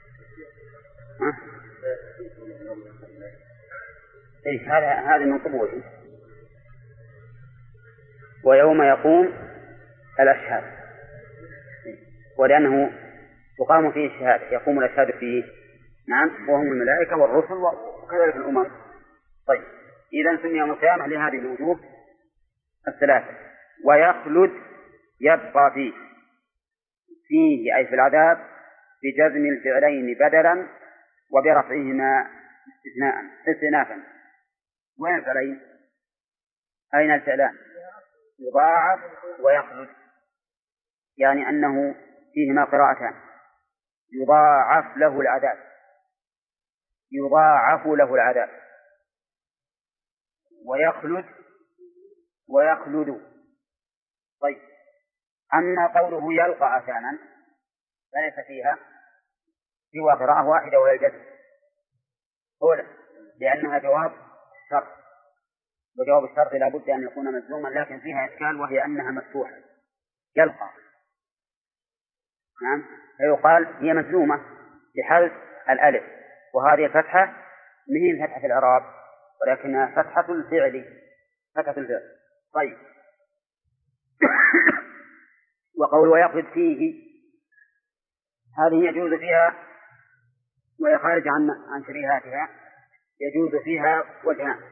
إيه هذا من قبوله. ويوم يقوم الأشهاد، ولأنه تقام فيه الشهادة، يقوم الأشهاد فيه. نعم. وهم الملائكة والرسل وكذلك الأمم. طيب إذا سمي مسامح لهذه الوجوه الثلاثة. ويخلد يبقى فيه أي في العذاب بجزم الفعلين بدلا وبرفعهما استئنافا. وين الفعلين؟ أين الفعلان؟ يضاعف ويخلد، يعني أنه فيهما قراءتان. يضاعف له العذاب، يضاعف له العذاب، ويخلد. طيب أما قوله يلقى أثاما فليس فيها سوى قراءة واحدة وهي الجزم أولا، لأنها جواب شرط، وجواب الشرط لا بد أن يكون مجزوما، لكن فيها إشكال وهي أنها مفتوحة يلقى. نعم. فيقال هي مجزومة بحذف الألف، وهذه الفتحة من فتحة الإعراب ولكنها فتحة الفعل. طيب وقول ويخرج فيه هذه يجوز فيها وهي خارج عن شريهاتها، يجوز فيها وجهان: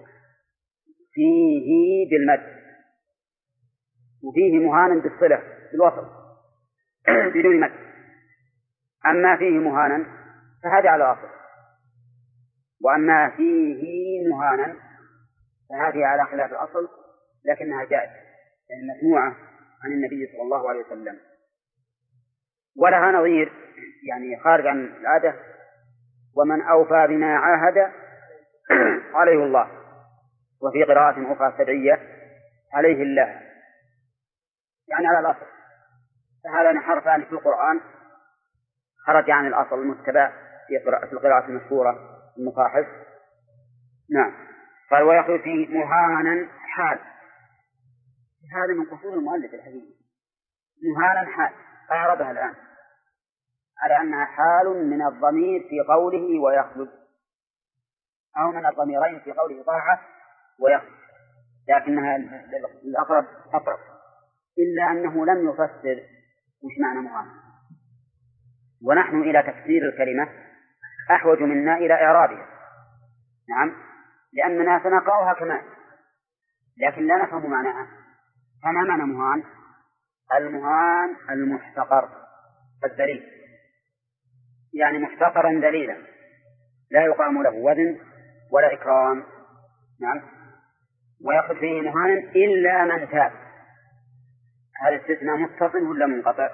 فيه بالمد، وفيه مهانا بالصلة بالوصل بدون مد. أما فيه مهانا فهذا على الأصل، وأما فيه مهانا فهذه على خلاف الأصل لكنها جائزة، يعني مسموعة عن النبي صلى الله عليه وسلم، ولها نظير يعني خارج عن العادة: ومن أوفى بما عاهد عليه الله. وفي قراءة أخرى سبعية: عليه الله، يعني على الأصل. فهذا حرفان في القرآن خرج عن الأصل المتبع في القراءة المشهورة المصاحف. نعم. قال ويخرج فيه مهانا حال. هذا من قصور المؤلف الحقيقي، مهانا حال أعربها الآن على أنها حال من الضمير في قوله ويخلد، أو من الضميرين في قوله ضاعف ويخلد، لكنها الأقرب أقرب، إلا أنه لم يفسر وش معنى مهانا. ونحن إلى تفسير الكلمة أحوج منا إلى إعرابها. نعم. لأننا سنقرأها كمان لكن لا نفهم معناها. فما معنى مهان؟ المهان المحتقر الذليل، يعني محتقرا ذليلا لا يقام له وزن ولا إكرام. نعم. ويأخذ فيه مهانا إلا من تاب. هذا الاستثناء متصل ولا منقطع؟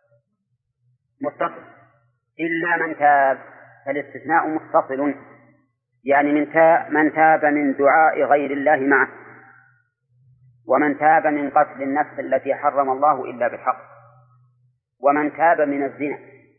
متصل. إلا من تاب، فالاستثناء متصل، يعني من تاب من دعاء غير الله معه، ومن تاب من قتل النفس التي حرم الله إلا بالحق، ومن تاب من الزنا.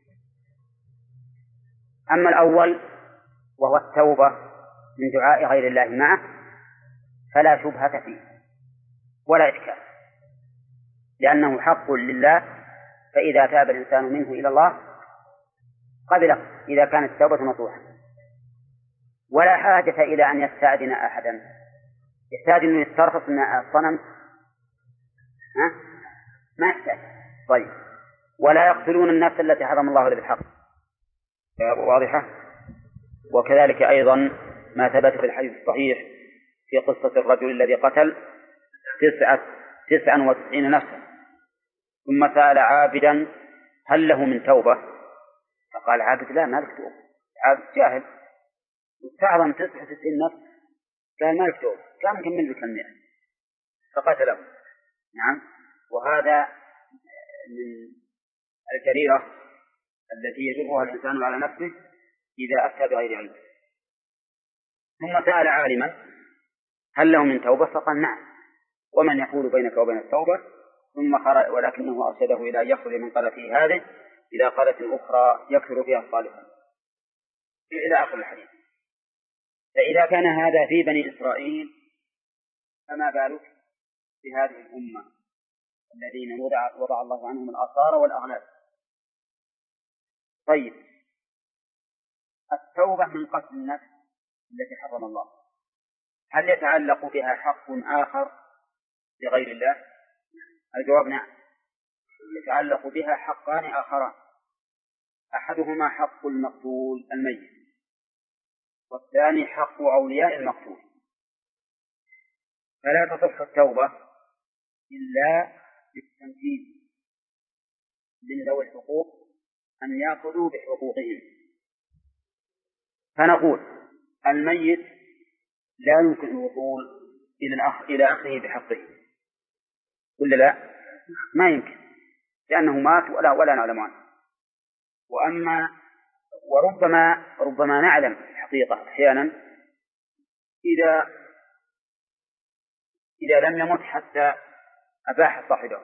أما الأول وهو التوبة من دعاء غير الله معه فلا شبهة فيه ولا إشكال، لأنه حق لله، فإذا تاب الإنسان منه إلى الله قبله إذا كانت التوبة نصوحا، ولا حاجة إلى أن يستأذن أحدا، يحتاج أن يسترخص من الصنم ما يحتاج. طيب ولا يقتلون النفس التي حرم الله إلا بالحق، واضحة. وكذلك أيضا ما ثبت في الحديث الصحيح في قصة الرجل الذي قتل 99 نفسا ثم سأل عابدا هل له من توبة، فقال عابد لا ما لك توبة، عابد جاهل استعظم 99 نفس قال ما لك توبة، كان مكمل بك 100 فقتله. نعم. وهذا من الجريرة التي يجرها الإنسان على نفسه إذا أفتى بغير علم. ثم سأل عالما هل له من توبة، فقال نعم، ومن يحول بينك وبين التوبة ثم خرج ولكنه أرشده إلى أن يخرج من قريته هذه إلى قرية أخرى يكثر فيها الصالحون إلى آخر الحديث. فإذا كان هذا في بني إسرائيل فما بالك بهذه الأمة الذين وضع الله عنهم الآثار والأغلال. طيب، التوبة من قتل النفس التي حرم الله هل يتعلق بها حق آخر لغير الله؟ الجواب نعم، يتعلق بها حقان آخران، أحدهما حق المقتول الميت، والثاني حق أولياء المقتول. فلا تصح التوبة إلا بالتمكين من ذوي الحقوق أن يأخذوا بحقوقهم. فنقول الميت لا يمكن الوصول إلى أخذه بحقه، ولا لا؟ ما يمكن، لأنه مات ولا نعلم عنه. وربما نعلم الحقيقة أحيانا إذا لم يمت حتى أباح صاحبه،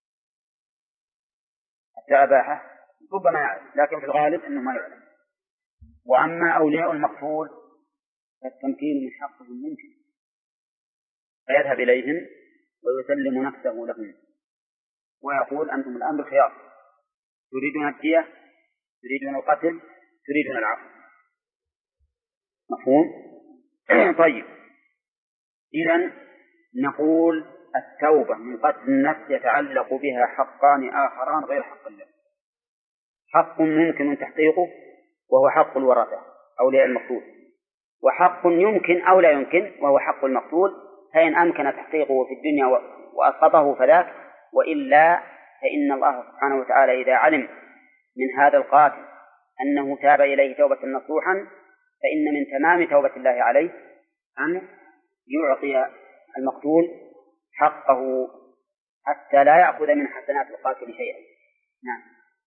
ربما يعلم، لكن في الغالب أنه ما يعلم. وأما أولياء المقتول فالتمكين من حقهم ممكن، فيذهب إليهم ويسلم نفسه لهم ويقول أنتم الآن بالخيار، تريدون الدية، تريدون القتل، تريدون العفو. مفهوم؟ طيب، إذن نقول التوبة من قتل النفس يتعلق بها حقان آخران غير حق الله. حق ممكن تحقيقه وهو حق الورثة أولياء المقتول، وحق يمكن أو لا يمكن وهو حق المقتول، فإن أمكن تحقيقه في الدنيا وأسقطه فذاك، وإلا فإن الله سبحانه وتعالى إذا علم من هذا القاتل أنه تاب إليه توبة نصوحا فإن من تمام توبة الله عليه أن يعطي المقتول حقه حتى لا يأخذ من حسنات القاتل شيئا. نعم.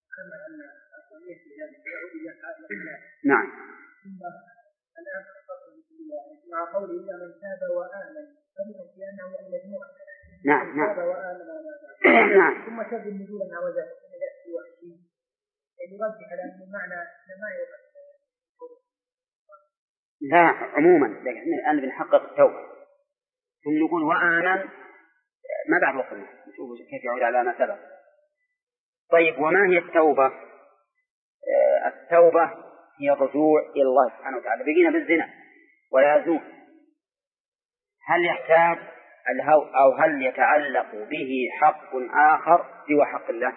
نعم. مع قوله إلا من تاب وآمن فلنت بأنه إلى النور. نعم. تاب وآمن نعم. ثم شد النزول عن وجهه في وحشي يرجح على أن المعنى ما يقصد. لا عموما، لكن الآن بنحقق التوبة ثم نقول وآمن ما بعد وصلنا نشوف كيف يعود على ما سبق. طيب، وما هي التوبة؟ التوبة هي الرجوع إلى الله سبحانه وتعالى. بقينا بالزنا ولا يزنون، هل يحتاج أو هل يتعلق به حق آخر سوى حق الله؟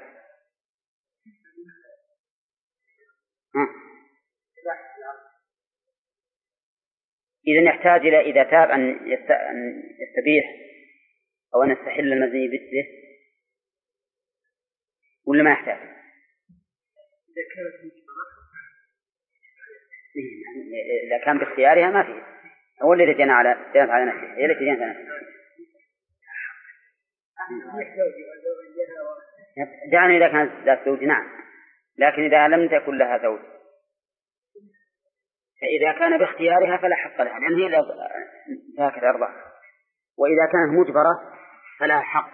إذن يحتاج إلى إذا تاب أن يستبيح أو أن يستحل المزني به، ولا ما يحتاج؟ إذا كان باختيارها ما فيه، هو الذي جنى على نفسه، هي التي جنت على نفسه. دعني إذا كانت ذات زوج نعم، لكن إذا لم تكن لها زوج فإذا كان باختيارها فلا حق لها، لأن هي هكذا أرضى. وإذا كانت مجبرة فلا حق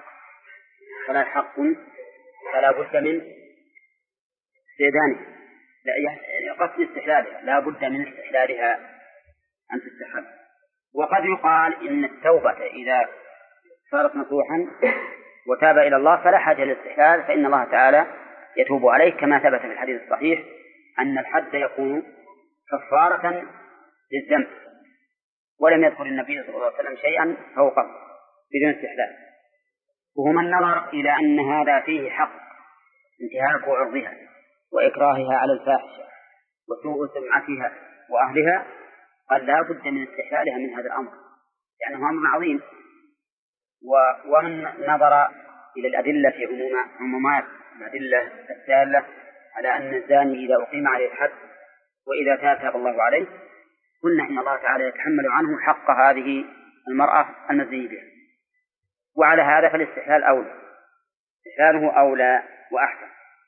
فلا بد من استئذانها، قصد استحلالها، لا بد من استحلالها أن تستحل. وقد يقال إن التوبة إذا صارت نصوحا وتاب إلى الله فلا حاجة للاستحلال، فإن الله تعالى يتوب عليه، كما ثبت في الحديث الصحيح أن الحد يكون كفارة للذنب، ولم يذكر النبي صلى الله عليه وسلم شيئا فوقه بدون استحلال. وهو من نظر إلى أن هذا فيه حق انتهاك عرضها وإكراهها على الفاحشة وسوء سمعتها وأهلها، قال لا بد من استحلالها من هذا الأمر لأنه أمر عظيم. ومن نظر إلى الأدلة في عمومات الأدلة الدالة على أن الزاني إذا أقيم عليه الحد وإذا تاب الله عليه، قلنا إن الله تعالى يتحمل عنه حق هذه المرأة المزني بها. وعلى هذا فالاستحلال أولى، استحلاله أولى وأحسن.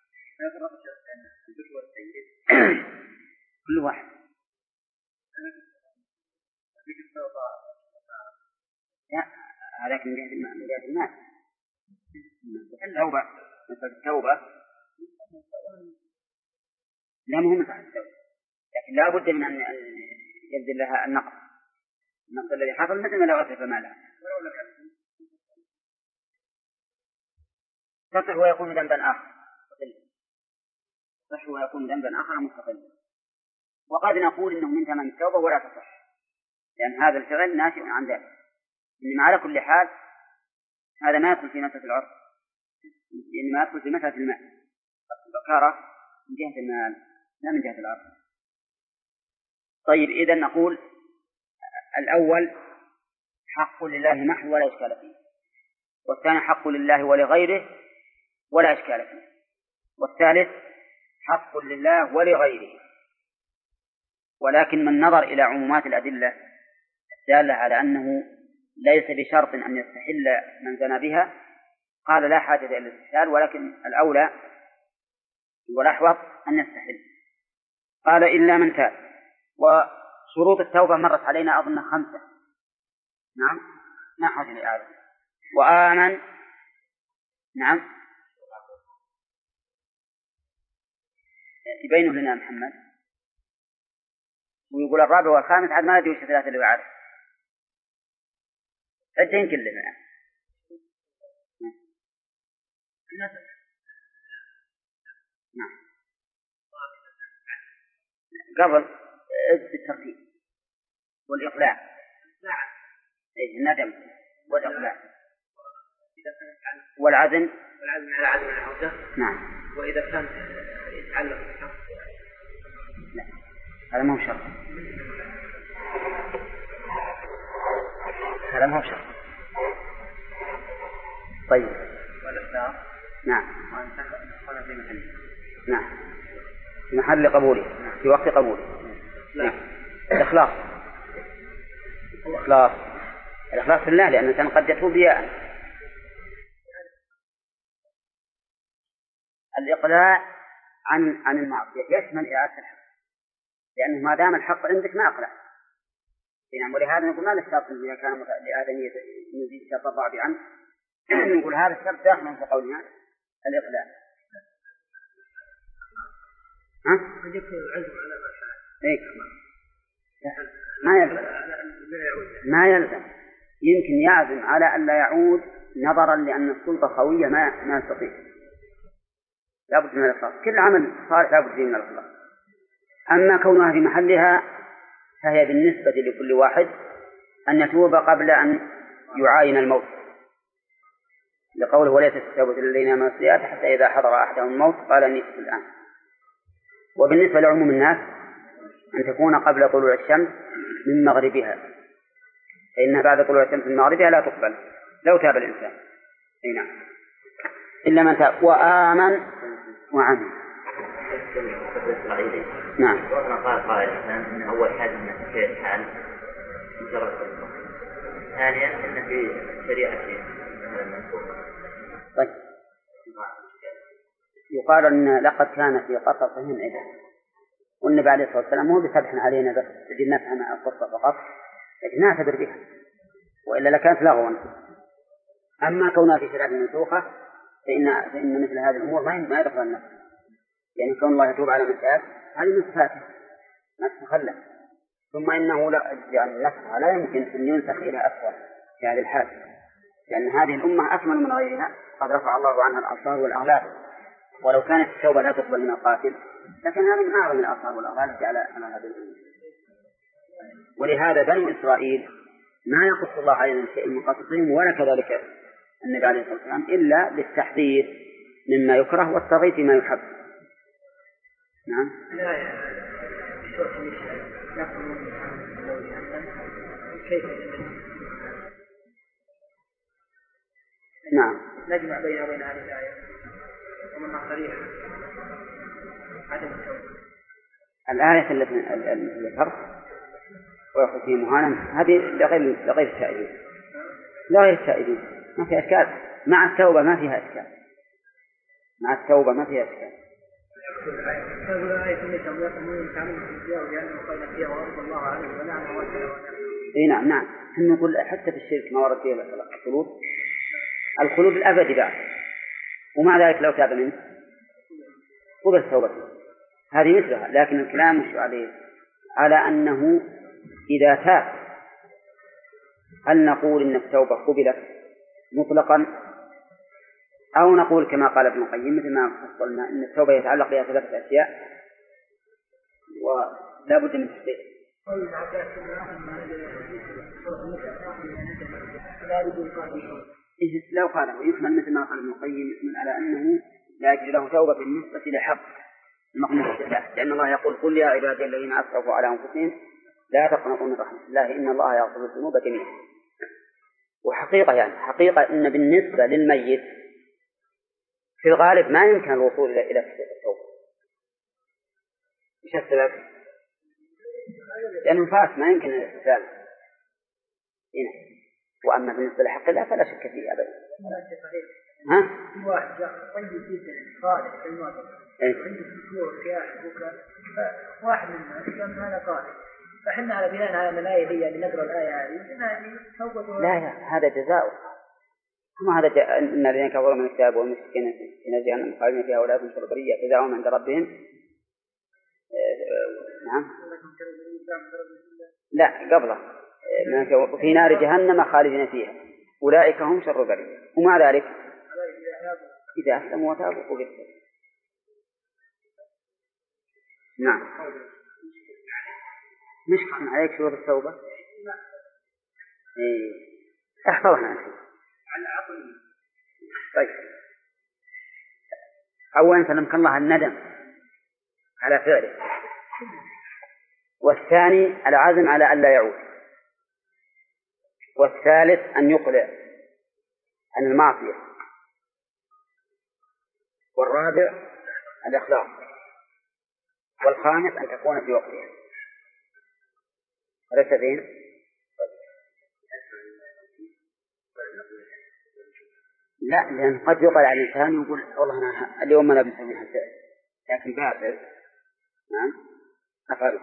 كل واحد هذاك من جهة المال. التوبة مثل التوبة لا مهم تحت التوبة، لكن لا بد من أن يبذل لها النقص الذي حصل مثل ما لو أتلف مالها تصح ويكون ذنبا آخر تصح ويكون ذنبا آخر مستقلا. وقد نقول إنه من تمام التوبة ولا تصح، لأن هذا الفعل ناشئ عن ذلك. إنما على كل حال هذا ما يدخل في مسألة العرض، إنما يدخل في مسألة المال، البكارة من جهة المال لا من جهة العرض. طيب إذا نقول الأول حق لله محض ولا إشكال فيه، والثاني حق لله ولغيره ولا إشكال فيه، والثالث حق لله ولغيره. ولكن من نظر إلى عمومات الأدلة الدالة على أنه ليس بشرط أن يستحل من زنى بها قال لا حاجة إلى الاستحلال، ولكن الأولى والأحوط أن يستحل. قال إلا من تاب. وشروط التوبة مرت علينا أظن 5. نعم ما حاجة لإعادة. وآمن نعم يبينه لنا محمد، ويقول الرابع والخامس عاد ما ندري وش 3 اللي بعد عدين كلنا. نعم قبل الترتيب والإقلاع الندم والإقلاع والعزم على عدم العودة. نعم. وإذا كان يتعلق بالحق لا هذا ما هو شرط، هذا ما هو شرط. طيب نعم نعم في محل قبوله في وقت قبوله. نعم. الإخلاص في الله، لأن الإنسان قد يتوب رياء. الإقلاع عن المعصية يشمل إعادة الحق، لأنه ما دام الحق عندك ما أقلع. نعم. ولهذا نقول ما للشرط إذا كان لآدمية نزيد شرط الضعف عنه نقول هذا الشرط داخل في قولنا الإقلاع. قد يكون العزم على ما يلزم يمكن يعزم على أن لا يعود نظرا لأن السلطة خوية ما يستطيع. لا بد من الإخلاص، كل عمل صالح لا بد من الإخلاص. أما كونها في محلها فهي بالنسبة لكل واحد أن يتوب قبل أن يعاين الموت، لقوله وليست التوبة للذين يعملون السيئات حتى إذا حضر أحدهم الموت قال إني تبت الآن. وبالنسبة لعموم الناس أن تكون قبل طلوع الشمس من مغربها، فإنها بعد طلوع الشمس من مغربها لا تقبل لو تاب الإنسان. نعم. إلا من تاب وآمن وعمل. نعم. قال إن أول حاجة أن في الحال مجرد الحكم، ثانيا أن في شريعة طيب. يقال أن لقد كان في قصصهم عبرة، والنبي عليه الصلاة والسلام هو بسبح علينا بس جدنا نفهم القصة فقط، لكن نعتبر بها وإلا لكانت لغوا. أما كونها في شريعة منسوخة فإن مثل هذه الأمور ما يدخل النفس، يعني كون الله يتوب على من تاب هذه مسفاته ما تتخلف. ثم إنه يعني نسخها لا يمكن أن ينسخ إلى أسوأ في هذه الحال، لأن هذه الأمة أكمل من غيرها، قد رفع الله عنها الأعصار والأغلال. ولو كانت التوبة لا تقبل من القاتل لكن هذا من أعظم الأعصار والأغلال على هذه الأمة. ولهذا بني إسرائيل ما يقص الله عليهم شيء من قصصهم ولا كذلك النبي عليه الصلاة والسلام إلا للتحذير مما يكره والترغيب فيما يحب. نعم. نعم. نجمع بين هذه الآية ومنها صريحة عدم التوبة. الآية التي الفرق ويأخذ فيه مهانا هذه لغير التائبين، لغير التائبين ما فيها إشكال. مع التوبة ما فيها إشكال، مع التوبة ما فيها إشكال. نعم نعم. نقول حتى في الشرك ما ورد فيه الخلود الخلود الأبدي بعد، ومع ذلك لو تاب منه قبل توبته، هذه مثلها. لكن الكلام مش على أنه إذا تاب هل نقول إن التوبة قبلت مطلقا، أو نقول كما قال ابن القيم مثل ما فصلنا أن التوبة يتعلق بها 3 أشياء ولا بد من تحقيق. لو قال ويحمل مثل ما قال ابن القيم يحمل على أنه لا يجوز له توبة بالنسبة لحق المقنوع بالله، لأن الله يقول قل يا عبادي الذين أسرفوا على أنفسهم لا تقنطوا من رحمة الله إن الله يغفر الذنوب جميعا. وحقيقة يعني حقيقة أن بالنسبة للميت في الغالب ما يمكن الوصول إلى التوبة. إيش السبب؟ لأنه فات ما يمكن الاستسلام هنا. وأما بالنسبة لحق الله فلا شك فيه أبدا. ها؟ واحد طيب جدا خالد في الماضي عنده فكور سياح بكرة واحد من الناس كان هذا قال فإحنا على بناء على الآية دي يعني نقرأ الآية هذه توبة. لا هذا جزاء. ثم هذا إن الذين كفروا من الكتاب والمشركين في جهنم خالدين فيها ولا يكون شر برية جزاؤهم عند ربهم. نعم. لا قبله في نار جهنم خالدين فيها أولئك هم شر برية. ومع ذلك إذا أسلموا وتابوا قبلوا. نعم. مشكلة عليك شروط التوبة. احفظنا أنت. طيب. أولا سلمك الله الندم على فعله، والثاني العزم على أن لا يعود، والثالث أن يقلع عن المعصية، والرابع الإخلاص، والخامس أن تكون في وقتها. أليس فين؟ لا، لأن قد يقال على الإنسان يقول والله أنا اليوم أنا بسوي حساب لكن باطل. نعم أفعله.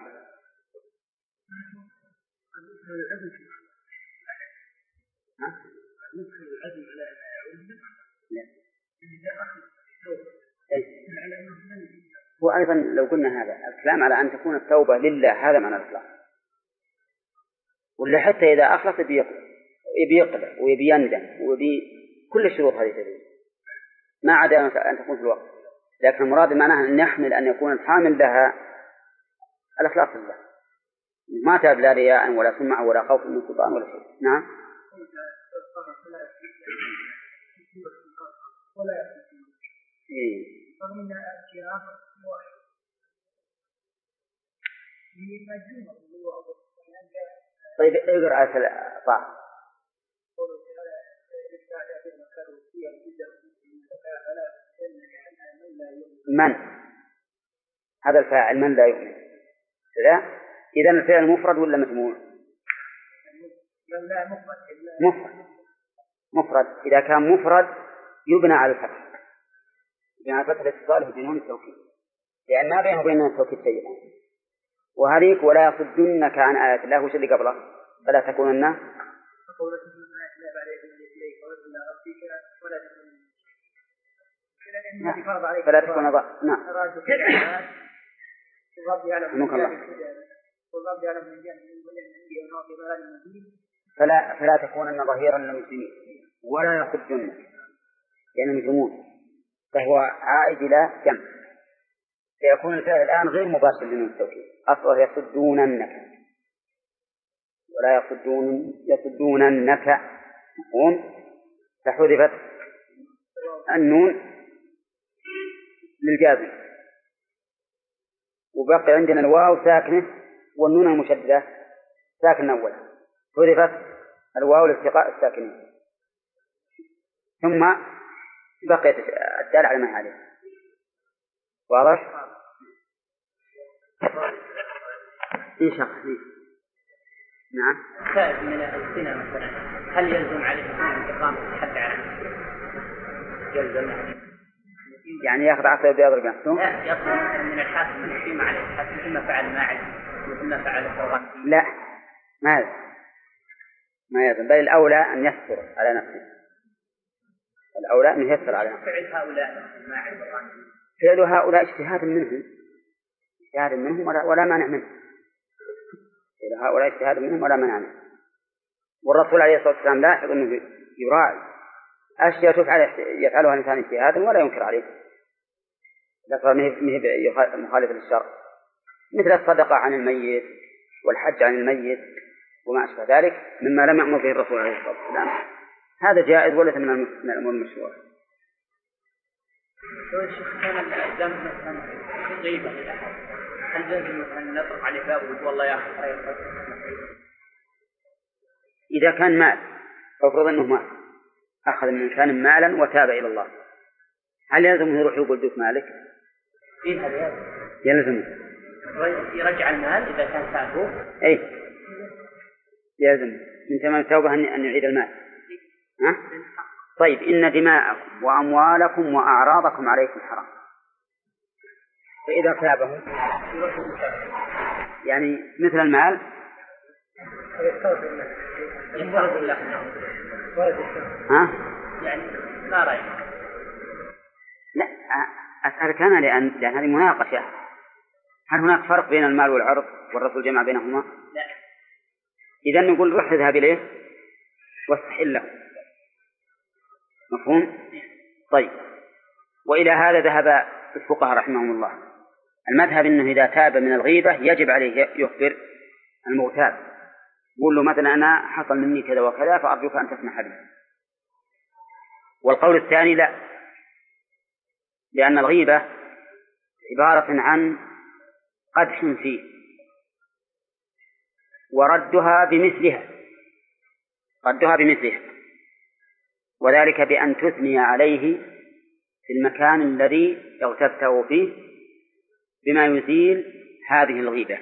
وأيضا لو قلنا هذا الكلام على أن تكون التوبة لله هذا معنى الإخلاص، ولا حتى إذا أخلص يبي يقبل ويبي يندم ويبي كل الشروط هذه تدري ما عدا أن تكون في الوقت. لكن المراد معناها أن يحمل أن يكون الحامل لها الإخلاص لله، ما تاب لا رياء ولا سمعة ولا خوف من سلطان ولا شيء. نعم. طيب اقرأ طه. من هذا الفاعل من لا يؤمن. لا إذا الفعل مفرد ولا مجموع؟ مفرد. إذا كان مفرد يبنى على الفتح، يبنى على فتح الاتصال بدون التوكيد، لأن ما بينه وبين التوكيد شيء. وهذيك ولا يصدنك عن آيات الله وش اللي قبله فلا تكونن فلا تكون نعم فلا تكونن ظهيرا للمسلمين ولا يصدنك لأنهم يجرمون، فهو عائد إلى جمع، فيكون الفعل الآن غير مباشر من التوكيد. أصله يصدوننك ولا يصدوننك نقوم فحذفت النون للجازم، وبقي عندنا الواو ساكنة والنون المشددة ساكن أولا، حذفت الواو لالتقاء الساكنين، ثم بقيت الدال على ما عليه. واضح؟ إن شاء الله. نعم. تائب من الزنا مثلا هل يلزم عليه إقامة الحد على يلزم يعني يأخذ عصا ويضرب نفسه؟ لا، يأخذ من الحاكم من يقيم عليه الحد مثل ما فعل ماعز مثل ما فعل الثوران. لا ما يلزم، بل الأولى أن يستر على نفسه. الأولى أن ييسر عليهم. فعل هؤلاء ما عند الله. فعل هؤلاء اجتهاد منهم ولا مانع منه. فعل هؤلاء اجتهاد منهم ولا مانع منه. والرسول عليه الصلاة والسلام لاحظ أنه يراعي أشياء يفعلها الإنسان اجتهادا ولا ينكر عليه، ذكر مخالف للشرع، مثل الصدقة عن الميت والحج عن الميت وما أشبه ذلك مما لم يأمر به الرسول عليه الصلاة والسلام. هذا جائز وليس من الأمور المشروعة. كان الذنب مثلا غيبة للأحد، هل لازم مثلا نطرق عليه باب ويقول والله يا أخي؟ إذا كان مال فافرض أنه مال أخذ من إنسان مالا وتاب إلى الله، هل يلزمه يروح يقول دوك مالك؟ إيه هذا يلزمه يرجع المال إذا كان تابه. إيه يلزمه من تمام التوبة أن يعيد المال. ها؟ طيب إن دماءكم وأموالكم وأعراضكم عليكم حرام، فإذا تابه يعني مثل المال ها؟ يعني لا رأي. لا أسألك أنا لأن هذه مناقشة، هل هناك فرق بين المال والعرض والرسول جمع بينهما؟ لا. إذا نقول روح اذهب إليه واستحل له، مفهوم؟ طيب وإلى هذا ذهب الفقهاء رحمهم الله. المذهب أنه إذا تاب من الغيبة يجب عليه يخبر المغتاب، يقول له مثلا أنا حصل مني كذا وكذا فأرجوك أن تسمح به. والقول الثاني لا، لأن الغيبة عبارة عن قدح فيه وردها بمثلها، وذلك بأن تثني عليه في المكان الذي اغتبته فيه بما يزيل هذه الغيبة،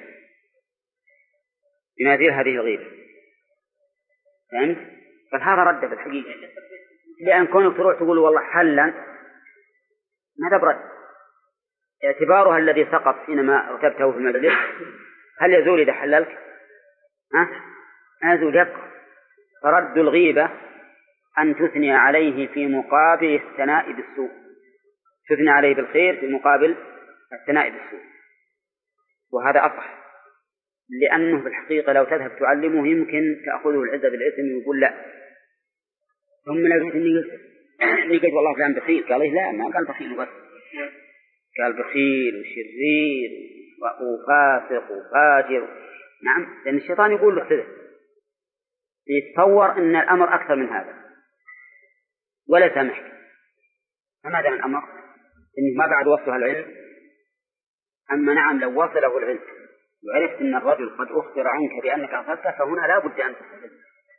فهمت؟ فهذا رد بالحقيقة، لأن كونك تروح تقول والله حلا ماذا برد؟ اعتبارها الذي سقط حينما اغتبته في المجلس هل يزول إذا حللك؟ يزول يبقى. فرد الغيبة أن تثني عليه في مقابل الثناء بالسوء، تثني عليه بالخير في مقابل الثناء بالسوء، وهذا أصح، لأنه في الحقيقة لو تذهب تعلمه يمكن تأخذه العزة بالاسم ويقول لا، ثم لو قلت إني قلت والله فلان بخيل، قال لي لا ما قال بخيل بس، قال بخيل وشرير وفاسق وفاجر. نعم، لأن الشيطان يقول له كذا، يتصور أن الأمر أكثر من هذا ولا سامحك. فماذا الأمر؟ إنه ما بعد وصلها العلم. أما نعم لو وصله العلم وعرفت أن الرجل قد أخبر عنك بأنك أغفلته فهنا لا بد أن تستفيد.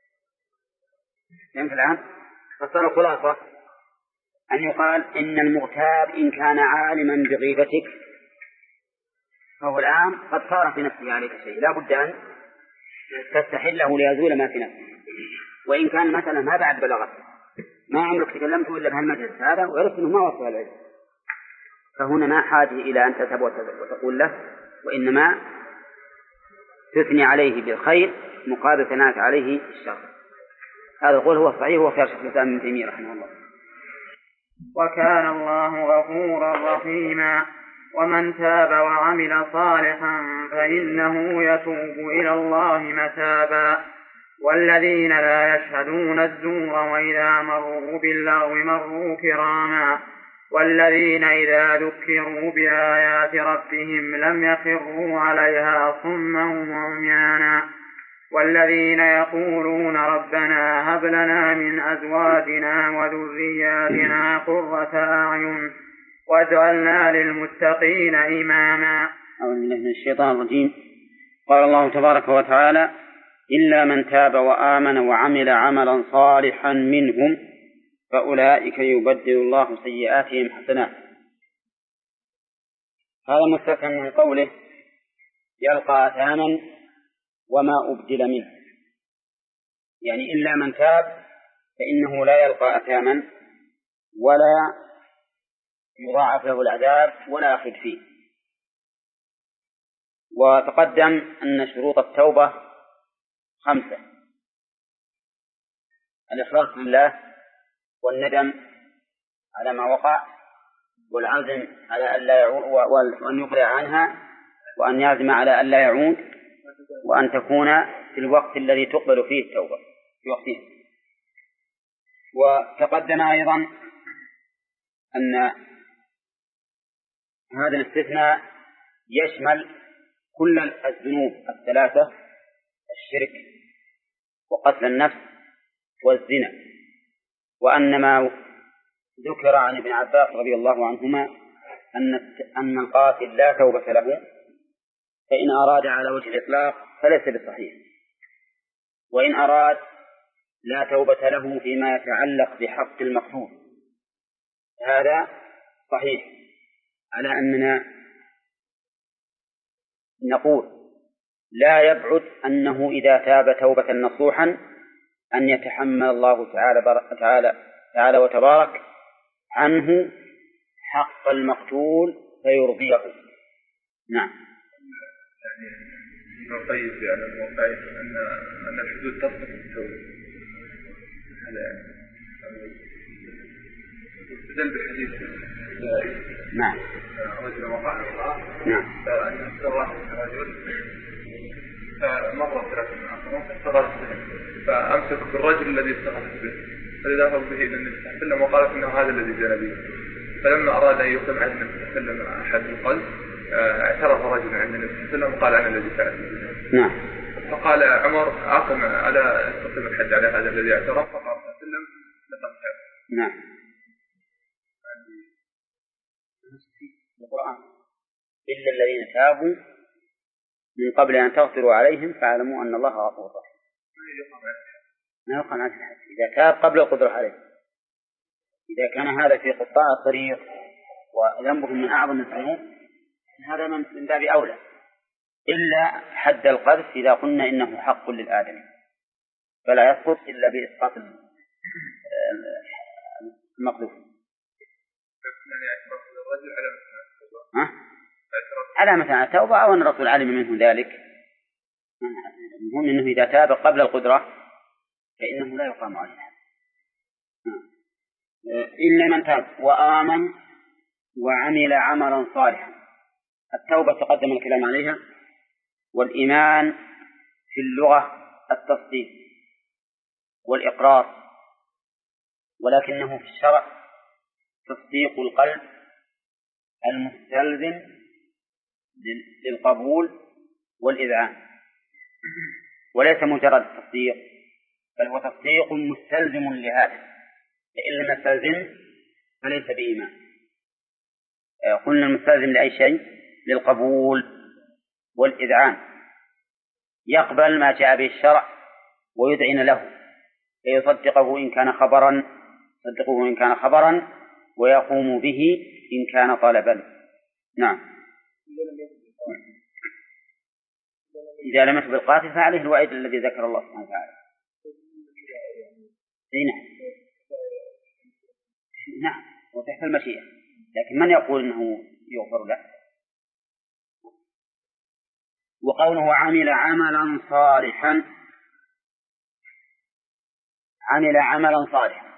فهمت الآن؟ فصار الخلاصة أن يقال إن المغتاب إن كان عالما بغيبتك فهو الآن قد صار في نفسه عليك شيء، لا بد أن تستحله ليزول ما في نفسه. وإن كان مثلا ما بعد بلغت ما عمرك تكلمته إلا بهالمجلس هذا وعرفت أنه ما وصل العلم، فهنا ما حاجة إلى أن تذهب وتقول له، وإنما تثني عليه بالخير مقابل ثناءك عليه الشر. هذا القول هو الصحيح وخير شيخ الإسلام ابن تيمية رحمه الله. وكان الله غفورا رحيما. ومن تاب وعمل صالحا فإنه يتوب إلى الله متابا. والذين لا يشهدون الزور وإذا مروا باللغو مروا كراما. والذين إذا ذكروا بآيات ربهم لم يخروا عليها صما وعميانا. والذين يقولون ربنا هب لنا من أزواجنا وذرياتنا قرة أعين واجعلنا للمتقين إماما. أعوذ بالله من الشيطان الرجيم. قال الله تبارك وتعالى: إلا من تاب وآمن وعمل عملا صالحا منهم فأولئك يبدل الله سيئاتهم حسنات. هذا مستثنى من قوله يلقى أثاما وما أبدل منه، يعني إلا من تاب فإنه لا يلقى أثاما ولا يضاعف له العذاب ولا يخلد فيه. وتقدم أن شروط التوبة 5: الإخلاص لله والندم على ما وقع، والعزم على ألا يعود، وأن يقلع عنها، وأن يعزم على ألا يعود، وأن تكون في الوقت الذي تقبل فيه التوبة في وقته. وتقدم أيضا أن هذا الاستثناء يشمل كل الذنوب الثلاثة: الشرك وقتل النفس والزنا. وأن ما ذكر عن ابن عباس رضي الله عنهما أن القاتل لا توبة له، فإن أراد على وجه الإطلاق فليس بصحيح، وإن أراد لا توبة له فيما يتعلق بحق المقتول هذا صحيح، على أننا نقول لا يبعد أنه إذا تاب توبة نصوحا أن يتحمل الله تعالى وتبارك عنه حق المقتول فيرضيه. نعم. يعني نقيد على الموقع أن الحدود تصدق التوبة، هذا يعني استدل بحديث نعم رجل وقع الله. نعم. فأن الله رجل فمر 3 سنوات استغرق فأمسك بالرجل الذي استغرق به، فذهب به إلى النبي صلى الله عليه وسلم وقال إنه هذا الذي زنى به. فلما أراد أن يقيم عند النبي صلى الله عليه وسلم أحد القلب اعترف رجل عند النبي صلى الله عليه وسلم وقال أنا الذي فعلت به. نعم. فقال عمر أقم ألا استقيم الحد على هذا الذي اعترف؟ فقال صلى الله عليه وسلم لقد تاب. نعم. القرآن إلا الذين تابوا من قبل أن تغفروا عليهم فاعلموا أن الله غفور رحيم. ما يقام على الحد إذا تاب قبل القدرة عليه. إذا كان هذا في قطاع الطريق وذنبهم من أعظم الذنوب هذا من باب أولى، إلا حد القذف إذا قلنا إنه حق للآدمي فلا يسقط إلا بإسقاط المقذوف. على مثلا التوبة أو أن الرسول علم منه ذلك. المهم أنه إذا تاب قبل القدرة فإنه لا يقام عليه إلا من تاب وآمن وعمل عملا صالحا. التوبة تقدم الكلام عليها، والإيمان في اللغة التصديق والإقرار، ولكنه في الشرع تصديق القلب المستلزم للقبول والإذعان، وليس مجرد تصديق، بل هو تصديق مستلزم لهذا، فإن لم يستلزم فليس بإيمان. قلنا المستلزم لأي شيء للقبول والإذعان، يقبل ما جاء به الشرع ويذعن له، فيصدقه إن كان خبرا ويقوم به إن كان طلبا. نعم. إذا لم يكن بالقاتل فعليه الوعيد الذي ذكر الله سبحانه وتعالى. نعم وتحت المشيئة، لكن من يقول إنه يغفر له؟ وقوله عمل عملا صالحا، عمل عملا صالحا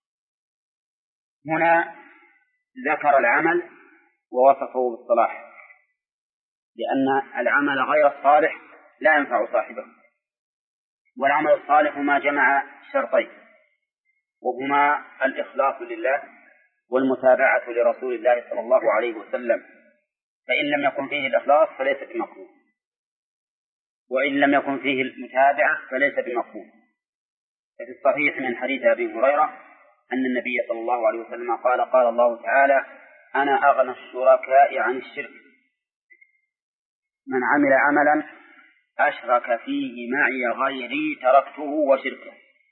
هنا ذكر العمل ووصفه بالصلاح، لأن العمل غير الصالح لا ينفع صاحبه. والعمل الصالح ما جمع شرطين، وهما الإخلاص لله والمتابعة لرسول الله صلى الله عليه وسلم، فإن لم يكن فيه الإخلاص فليس بمقبول، وإن لم يكن فيه المتابعة فليس بمقبول. ففي الصحيح من حديث أبي هريرة أن النبي صلى الله عليه وسلم قال الله تعالى: أنا أغنى الشركاء عن الشرك، من عمل عملا أشرك فيه معي غيري تركته وشركه.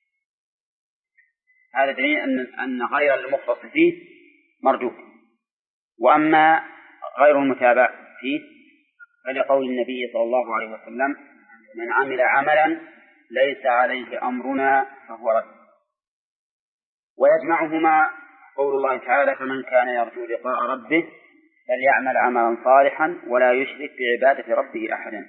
هذا دليل أن غير المختص فيه مردود. وأما غير المتابع فيه فلقول النبي صلى الله عليه وسلم: من عمل عملا ليس عليه أمرنا فهو رد. ويجمعهما قول الله تعالى: فمن كان يرجو لقاء ربه فليعمل عملا صالحا ولا يشرك بعبادة ربه أحدا.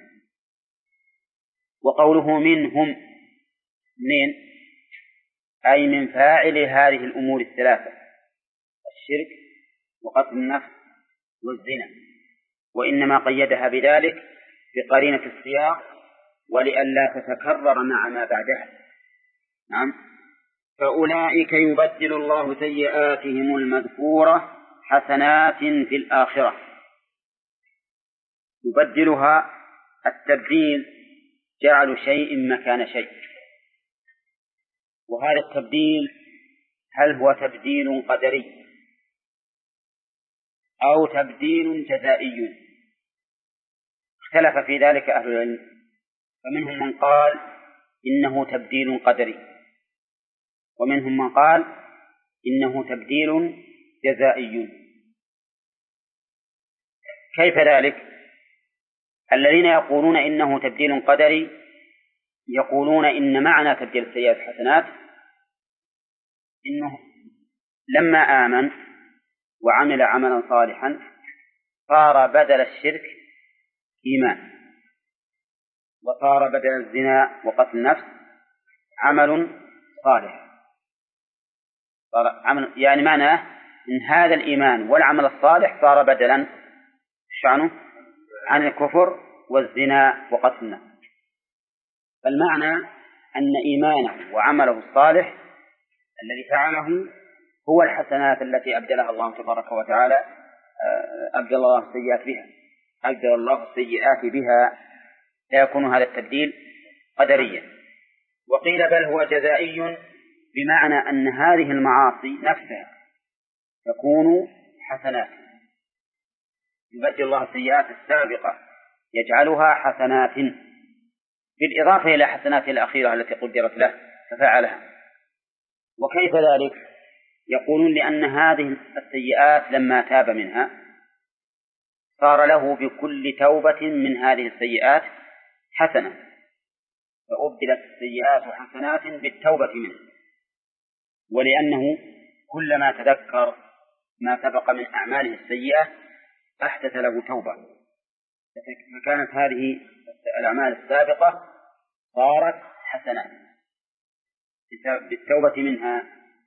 وقوله منهم أي من فاعل هذه الأمور الثلاثة: الشرك وقتل النفس والزنا، وإنما قيدها بذلك بقرينة السياق ولئلا تتكرر مع ما بعدها. نعم. فأولئك يبدل الله سيئاتهم المذكورة حسنات في الآخرة. يبدلها التبديل جعل شيء مكان شيء، وهذا التبديل هل هو تبديل قدري أو تبديل جزائي؟ اختلف في ذلك أهل العلم، فمنهم من قال إنه تبديل قدري، ومنهم من قال إنه تبديل جزائي. كيف ذلك؟ الذين يقولون إنه تبديل قدري يقولون إن معنى تبديل السيئات حسنات إنه لما آمن وعمل عملا صالحا صار بدل الشرك إيمان، وصار بدل الزنا وقتل النفس عمل صالح. يعني معناه إن هذا الإيمان والعمل الصالح صار بدلا شعنه عن الكفر والزنا وقتل النفس. فالمعنى أن إيمانه وعمله الصالح الذي فعله هو الحسنات التي أبدلها الله تبارك وتعالى، أبدل الله السيئات بها، فيكون هذا التبديل قدريا. وقيل بل هو جزائي، بمعنى أن هذه المعاصي نفسها تكون حسنات، يبدل الله السيئات السابقة يجعلها حسنات بالإضافة إلى حسنات الأخيرة التي قدرت له ففعلها. وكيف ذلك؟ يقولون لأن هذه السيئات لما تاب منها صار له بكل توبة من هذه السيئات حسنة، فأبدلت السيئات حسنات بالتوبة منها، ولأنه كلما تذكر ما سبق من أعماله السيئة أحدث له توبة، فكانت هذه الأعمال السابقة صارت حسنات بالتوبة منها.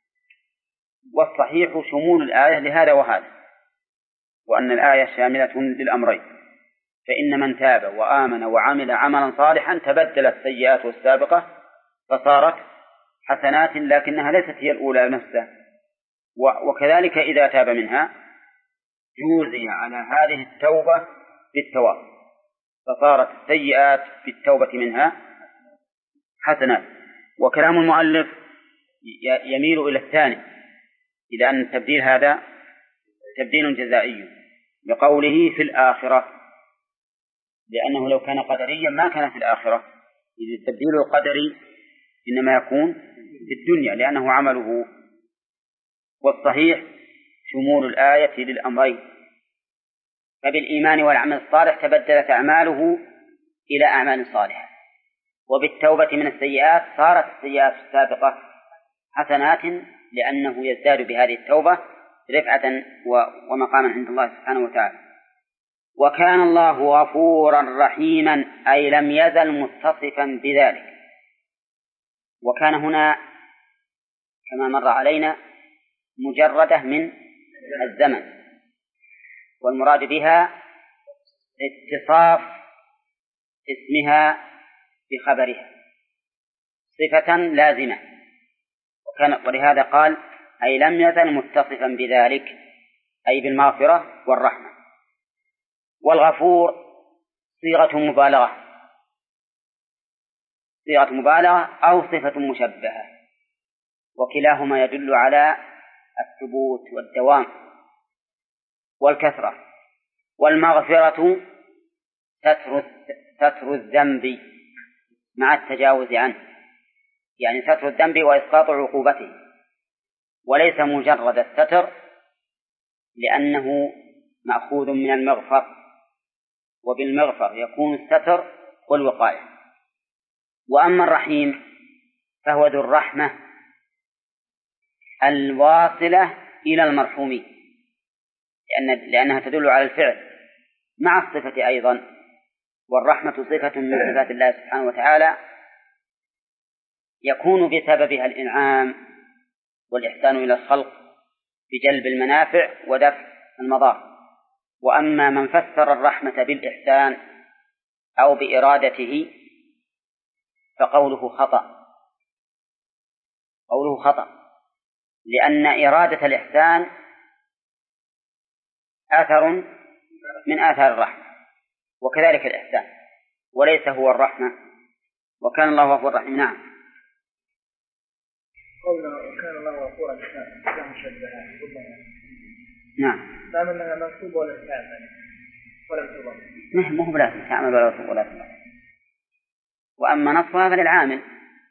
والصحيح شمول الآية لهذا وهذا، وأن الآية شاملة للأمرين، فإن من تاب وآمن وعمل عملا صالحا تبدلت السيئات السابقة فصارت حسنات، لكنها ليست هي الأولى نفسها. وكذلك إذا تاب منها جوزي على هذه التوبة بالثواب، فصارت السيئات بالتوبة منها حسنات. وكلام المؤلف يميل إلى الثاني، إلى أن التبديل هذا تبديل جزائي بقوله في الآخرة، لأنه لو كان قدريا ما كان في الآخرة، إذ التبديل القدري إنما يكون في الدنيا لأنه عمله. والصحيح شمول الآية للأمرين، فبالإيمان والعمل الصالح تبدلت أعماله إلى أعمال صالحة، وبالتوبة من السيئات صارت السيئات السابقة حسنات، لأنه يزداد بهذه التوبة رفعة ومقاما عند الله سبحانه وتعالى. وكان الله غفورا رحيما، أي لم يزل متصفا بذلك. وكان هنا كما مر علينا مجردة من الزمن، والمراد بها اتصاف اسمها بخبرها صفة لازمة، ولهذا قال أي لم يزل متصفا بذلك، أي بالمغفرة والرحمة. والغفور صيغة مبالغة أو صفة مشبهة، وكلاهما يدل على الثبوت والدوام والكثرة. والمغفرة ستر الذنب مع التجاوز عنه، يعني ستر الذنب وإسقاط عقوبته، وليس مجرد الستر، لأنه مأخوذ من المغفر، وبالمغفر يكون الستر والوقاية. وأما الرحيم فهو ذو الرحمة الواصلة إلى المرحومين، لأنها تدل على الفعل مع الصفة أيضا، والرحمة صفة من صفات الله سبحانه وتعالى يكون بسببها الإنعام والإحسان إلى الخلق بجلب المنافع ودفع المضار. وأما من فسر الرحمة بالإحسان أو بإرادته فقوله خطأ، قوله خطأ، لأن إرادة الإحسان أثر من آثار الرحمة، وكذلك الإحسان، وليس هو الرحمة. وكان الله غفورا رحيما. نعم. قوله وكان الله غفورا لا مشبهة. نعم. دام أنها منصوب ولا تعمل ولا تضم. نعم، مو بلازم تعمل ولا تضم. وأما نصبها فللعامل.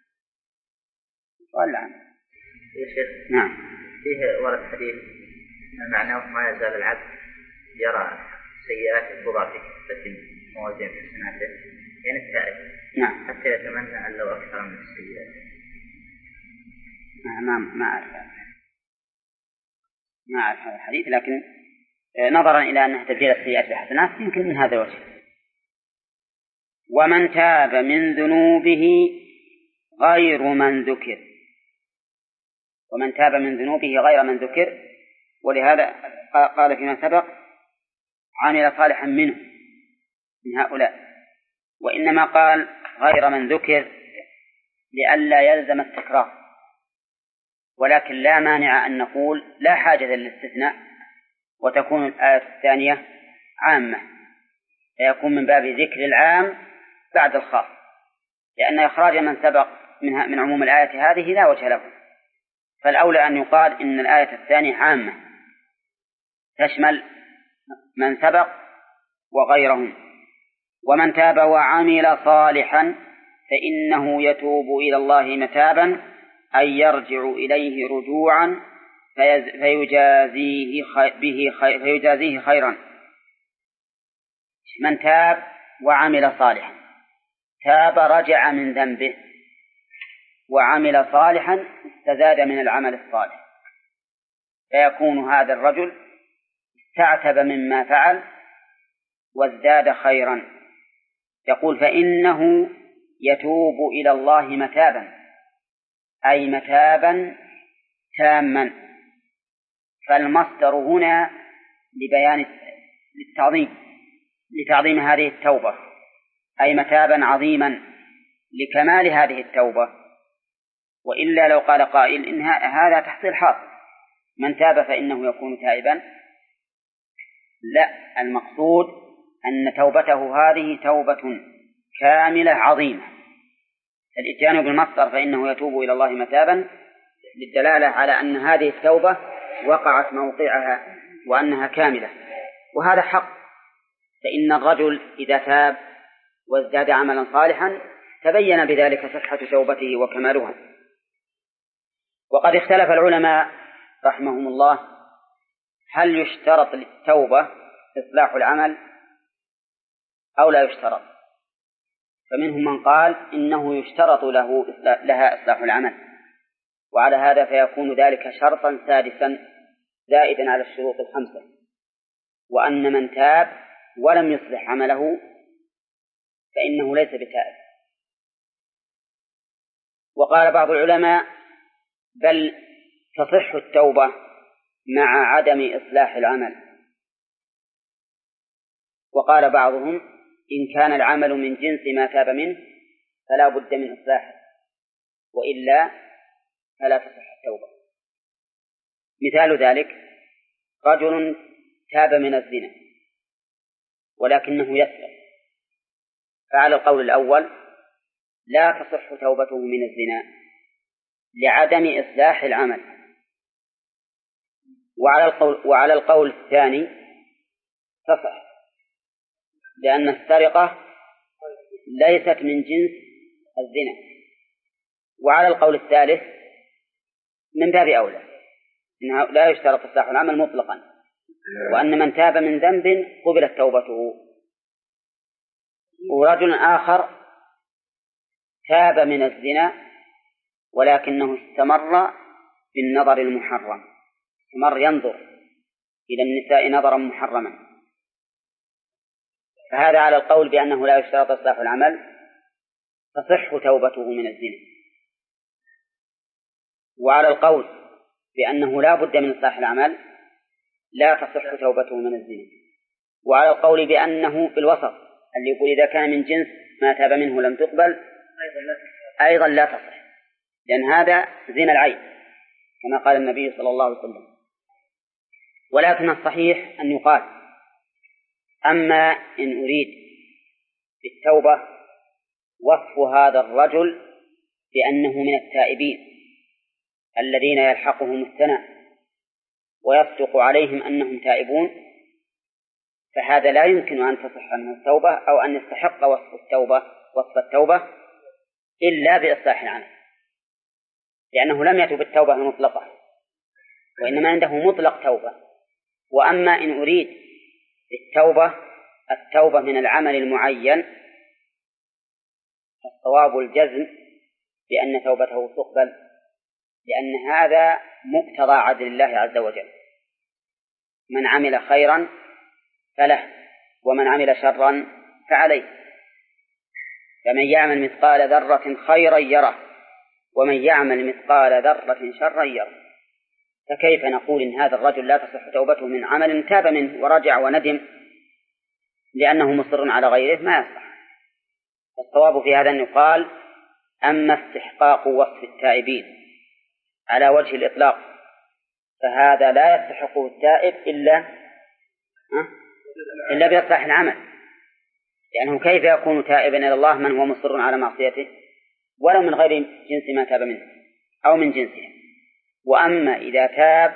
سؤال العامل. يا شيخ. نعم. فيه ورد حديث معناه ما يزال العبد يرى سيئات تضاف في موازين حسناته يعني التائب. نعم. حتى يتمنى أن لو أكثر من السيئات. ما أعرف هذا الحديث، لكن نظرا إلى أنها تبديل السيئات بحسنات يمكن من هذا الوجه. ومن تاب من ذنوبه غير من ذكر. ومن تاب من ذنوبه غير من ذكر، ولهذا قال فيما سبق عمل صالحا منه من هؤلاء، وإنما قال غير من ذكر لئلا يلزم التكرار. ولكن لا مانع أن نقول لا حاجة للاستثناء وتكون الآية الثانية عامة، فيكون من باب ذكر العام بعد الخاص، لأن إخراج من سبق من عموم الآية هذه لا وجه له. فالأولى أن يقال إن الآية الثانية عامة تشمل من سبق وغيرهم. ومن تاب وعمل صالحا فإنه يتوب إلى الله متابا، أي يرجع إليه رجوعا فيجازيه خيرا. من تاب وعمل صالحا، تاب رجع من ذنبه، وعمل صالحا استزاد من العمل الصالح، فيكون هذا الرجل استعتب مما فعل وازداد خيرا. يقول فإنه يتوب إلى الله متابا، أي متابا تاما. فالمصدر هنا لبيان لتعظيم هذه التوبة، أي متابا عظيما لكمال هذه التوبة. وإلا لو قال قائل إن هذا تحصيل حاصل، من تاب فإنه يكون تائبا، لا، المقصود أن توبته هذه توبة كاملة عظيمة. الإتيان بالمصدر فإنه يتوب إلى الله متابا للدلالة على أن هذه التوبة وقعت موقعها وأنها كاملة، وهذا حق. فإن الرجل إذا تاب وازداد عملا صالحا تبين بذلك صحة توبته وكمالها. وقد اختلف العلماء رحمهم الله هل يشترط للتوبة إصلاح العمل أو لا يشترط. فمنهم من قال إنه يشترط لها إصلاح العمل، وعلى هذا فيكون ذلك شرطا سادسا زائدا على الشروط الخمسة، وأن من تاب ولم يصلح عمله فإنه ليس بتائب. وقال بعض العلماء بل تصح التوبة مع عدم إصلاح العمل. وقال بعضهم إن كان العمل من جنس ما تاب منه فلا بد من إصلاحه، وإلا فلا تصح التوبة. مثال ذلك رجل تاب من الزنا ولكنه يسرق، فعلى القول الأول لا تصح توبته من الزنا لعدم إصلاح العمل، وعلى القول الثاني تصح لأن السرقة ليست من جنس الزنا. وعلى القول الثالث من باب أولى إنه لا يشترط إصلاح العمل مطلقا، وأن من تاب من ذنب قبلت توبته. ورجل آخر تاب من الزنا ولكنه استمر بالنظر المحرم، استمر ينظر إلى النساء نظرا محرما، فهذا على القول بأنه لا يشترط إصلاح العمل تصح توبته من الزنا. وعلى القول بأنه لا بد من إصلاح العمل لا تصح توبته من الزنا، وعلى القول بأنه في الوسط اللي يقول إذا كان من جنس ما تاب منه لم تقبل أيضا لا تصح، لأن هذا زنا العين كما قال النبي صلى الله عليه وسلم. ولكن الصحيح أن يقال أما إن أريد بالتوبة وصف هذا الرجل بأنه من التائبين الذين يلحقهم الثناء ويصدق عليهم أنهم تائبون، فهذا لا يمكن أن تصح منه التوبة أو أن يستحق وصف التوبة إلا بإصلاح العمل، لأنه لم يتب التوبة المطلقة وإنما عنده مطلق توبة. وأما إن أريد التوبة من العمل المعين فالصواب الجزم بأن توبته تقبل، لأن هذا مقتضى عدل الله عز وجل، من عمل خيرا فله ومن عمل شرا فعليه، فمن يعمل مثقال ذرة خيرا يره ومن يعمل مثقال ذرة شرا يره. فكيف نقول إن هذا الرجل لا تصح توبته من عمل تاب منه ورجع وندم لأنه مصر على غيره؟ ما يصح. الصواب في هذا أن يقال أما استحقاق وصف التائبين على وجه الإطلاق فهذا لا يستحقه التائب إلا بإصلاح العمل، لأنه كيف يكون تائبا إلى الله من هو مصر على معصيته ولو من غير جنس ما تاب منه أو من جنسه. وأما إذا تاب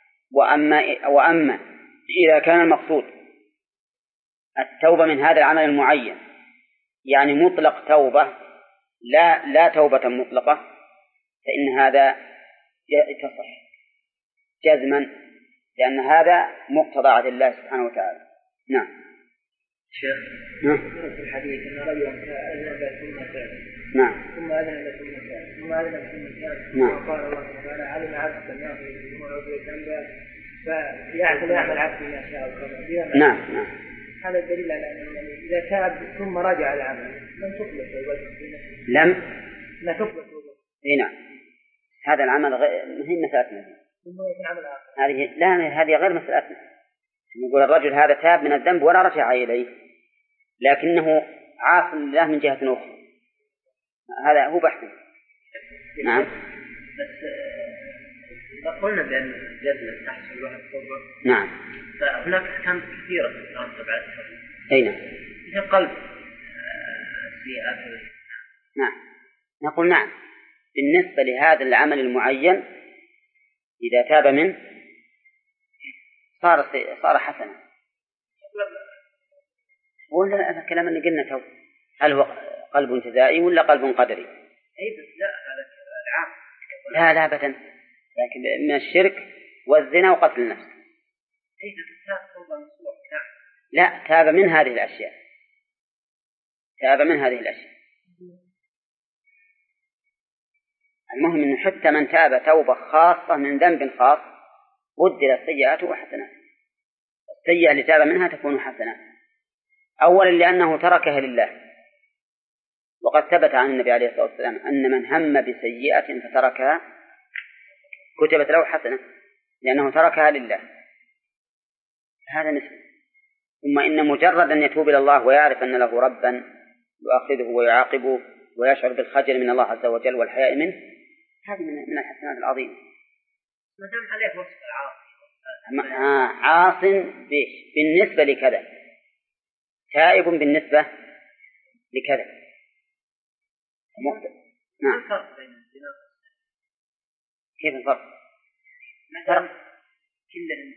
وأما إذا كان المقصود التوبة من هذا العمل المعين يعني مطلق توبة لا توبة مطلقة، فإن هذا تصح جزما، لأن هذا مقتضى عدل الله سبحانه وتعالى. نعم. شيخ في الحديث أن رجلا أذنب ثم تاب. نعم. ثم أذنب ثم تاب ثم أذنب ثم تاب. نعم. وقال الله تعالى علم عبد الناس وعبد الأنبياء فيعمل عبد ما شاء الله. نعم. هذا الدليل على أن إذا تاب ثم رجع العمل لم تقبل توبته. لا تقبل توبته. نعم. هذا العمل هي مسألتنا. ثم يكون عمل آخر. هذه غير مسألتنا. نقول الرجل هذا تاب من الذنب ولا رجع إليه، لكنه عاص لله من جهة أخرى، هذا هو بحث. نعم. بس إذا قلنا بأن الجزم تحصل له التوبة، نعم، فهناك أحكام كثيرة تترتب على التوبة. أي نعم. في قلب سيئات. نعم، نقول نعم بالنسبة لهذا العمل المعين إذا تاب منه صار حسنا. ولا هذا الكلام اللي قلنا تو، هل هو قلب جزائي ولا قلب قدري؟ أي بس لا، هذا العام. لا أبدا، لكن من الشرك والزنا وقتل النفس. أي تاب توبة نصوح. لا، تاب من هذه الأشياء، تاب من هذه الأشياء. المهم أنه حتى من تاب توبة خاصة من ذنب خاص بدل السيئات وحسنات. السيئة اللي تاب منها تكون حسنات، أولا لأنه تركها لله، وقد ثبت عن النبي عليه الصلاة والسلام أن من هم بسيئة فتركها كتبت له حسنة لأنه تركها لله. هذا مثل. ثم إن مجرد أن يتوب إلى الله ويعرف أن له ربا يؤاخذه ويعاقبه ويشعر بالخجل من الله عز وجل والحياء منه، هذه من الحسنات العظيمة. ما دام عليه وصف العاصي. عاص بالنسبة لكذا، تائب بالنسبة لكذا. نعم. الفرق بين الزنا كيف الفرق؟ مثلا كلهم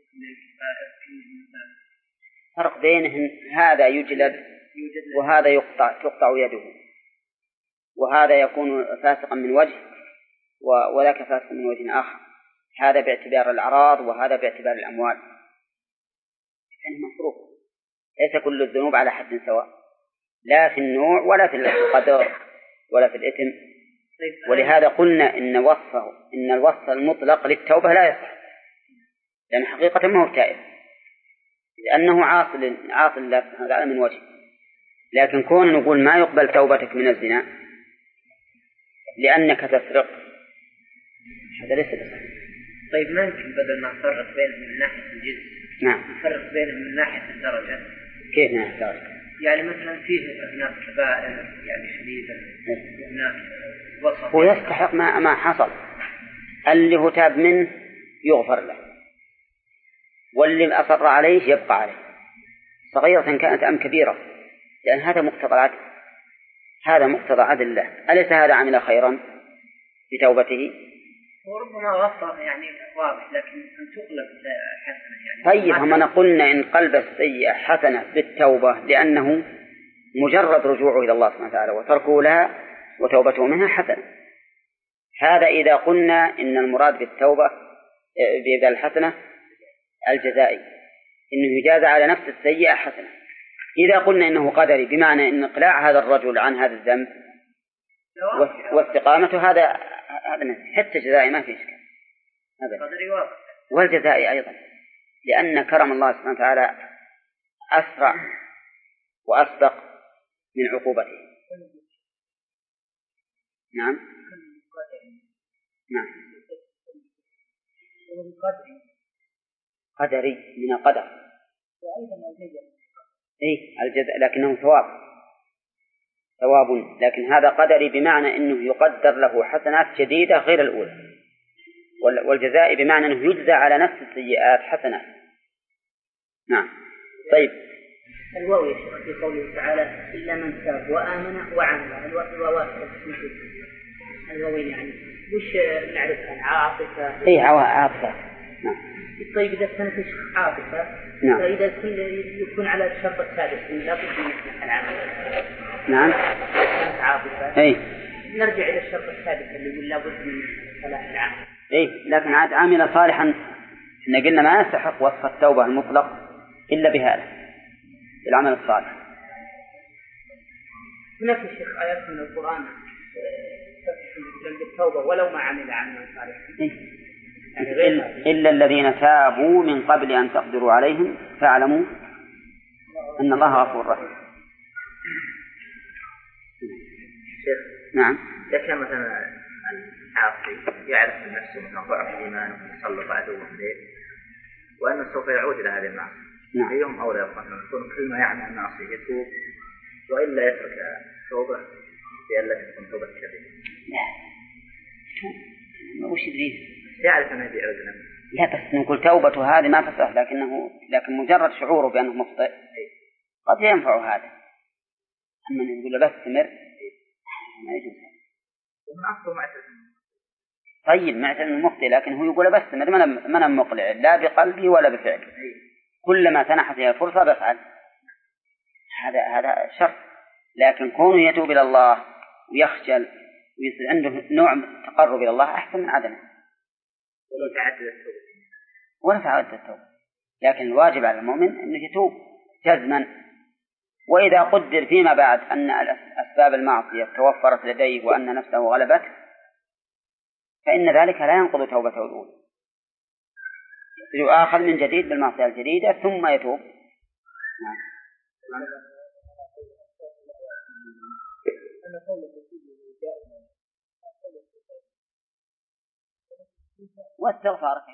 فرق بينهم، هذا يجلد وهذا تقطع يده، وهذا يكون فاسقا من وجه وذاك فاسق من وجه آخر، هذا باعتبار الأعراض وهذا باعتبار الأموال، يعني مفروق. ليس كل الذنوب على حد سواء، لا في النوع ولا في القدر ولا في الإثم. ولهذا قلنا إن الوصف المطلق للتوبة لا يصح، لأن حقيقة ما هو تائب، لأنه عاص لله سبحانه وتعالى من وجه. لكن كون نقول ما يقبل توبتك من الزنا لأنك تسرق، هذا ليس بصحيح. طيب ما يمكن بدل ما نفرق بينهم من ناحية الجنس نعم نفرق بينهم من ناحية الدرجة؟ كيف نحتاج؟ يعني مثلا فيه هناك كبائر يعني شديدة وهناك وسط. هو يستحق ما حصل. اللي هو تاب منه يغفر له، واللي أصر عليه يبقى عليه، صغيرة كانت أم كبيرة، لأن هذا مقتضى العدل، هذا مقتضى عدل الله. أليس هذا عمل خيرا بتوبته؟ وربما غفر يعني واضح، لكن أن تقلب حسنة يعني. طيب هم قلنا إن قلب السيئة حسنة بالتوبة، لأنه مجرد رجوعه إلى الله سبحانه وتعالى وتركه لها وتوبته منها حسنة. هذا إذا قلنا إن المراد بالتوبة بالحسنة الجزائي، إنه يجازى على نفس السيئة حسنة. إذا قلنا إنه قدري، بمعنى إن إقلاع هذا الرجل عن هذا الذنب واستقامته هذا حتى جزائي ما في إشكال، والجزائي أيضا، لأن كرم الله سبحانه وتعالى أسرع وأسبق من عقوبته. نعم نعم قدري من القدر، الجزاء، لكنه ثواب، لكن هذا قدري بمعنى أنه يقدر له حسنات جديدة غير الأولى، والجزاء بمعنى أنه يجزى على نفس السيئات حسنات. نعم. طيب الواو يا شيخ في قوله تعالى إلا من تاب وآمن وعمل، الواوين يعني وش نعرفها؟ عاطفة. عاطفة. نعم. طيب إذا كانت عاطفة، نعم. فإذا يكون على الشرط السادس لا بد من العمل. نعم. كانت عاطفة. نرجع إلى الشرط السادس اللي يقول لا بد من صلاح العمل. لكن عاد عامل صالحا، إحنا قلنا ما يستحق وصف التوبة المطلق إلا بهذا العمل الصالح. هناك الشيخ آيات من القرآن تذكر بالتوبة ولو ما عمل عملا صالحا. إلا الذين تابوا من قبل أن تقدروا عليهم فاعلموا أن الله غفور رحيم. شيخ. نعم. إذا كان مثلا العاصي يعرف من نفسه أنه ضعف الإيمان ويسلط عدوه عليه وأنه سوف يعود إلى هذه المعصية، أيهم أولى يكون كل ما يعمل المعصية يتوب وإلا يترك توبة لئلا تكون توبة كبيرة؟ لا، وش يدري؟ يعرف أنه يعود له. لا، بس نقول توبته هذه ما تصح، لكن مجرد شعوره بأنه مخطئ قد ينفع هذا. أما نقول له بس استمر ما يجوز. طيب معتزم مخطئ، لكن هو يقول بس استمر، ما أنا مقلع لا بقلبي ولا بفعلي، كلما سنحت هي الفرصة بفعل. هذا شرط. لكن كونه يتوب إلى الله ويخجل ويصير عنده نوع تقرب إلى الله أحسن من عدمه. ولا تعدد التوبة، لكن الواجب على المؤمن أنه يتوب جزما. وإذا قدر فيما بعد أن أسباب المعصية توفرت لديه وأن نفسه غلبته فإن ذلك لا ينقض توبته الأولى، يؤاخذ من جديد بالمعصية الجديدة ثم يتوب. واستغفارك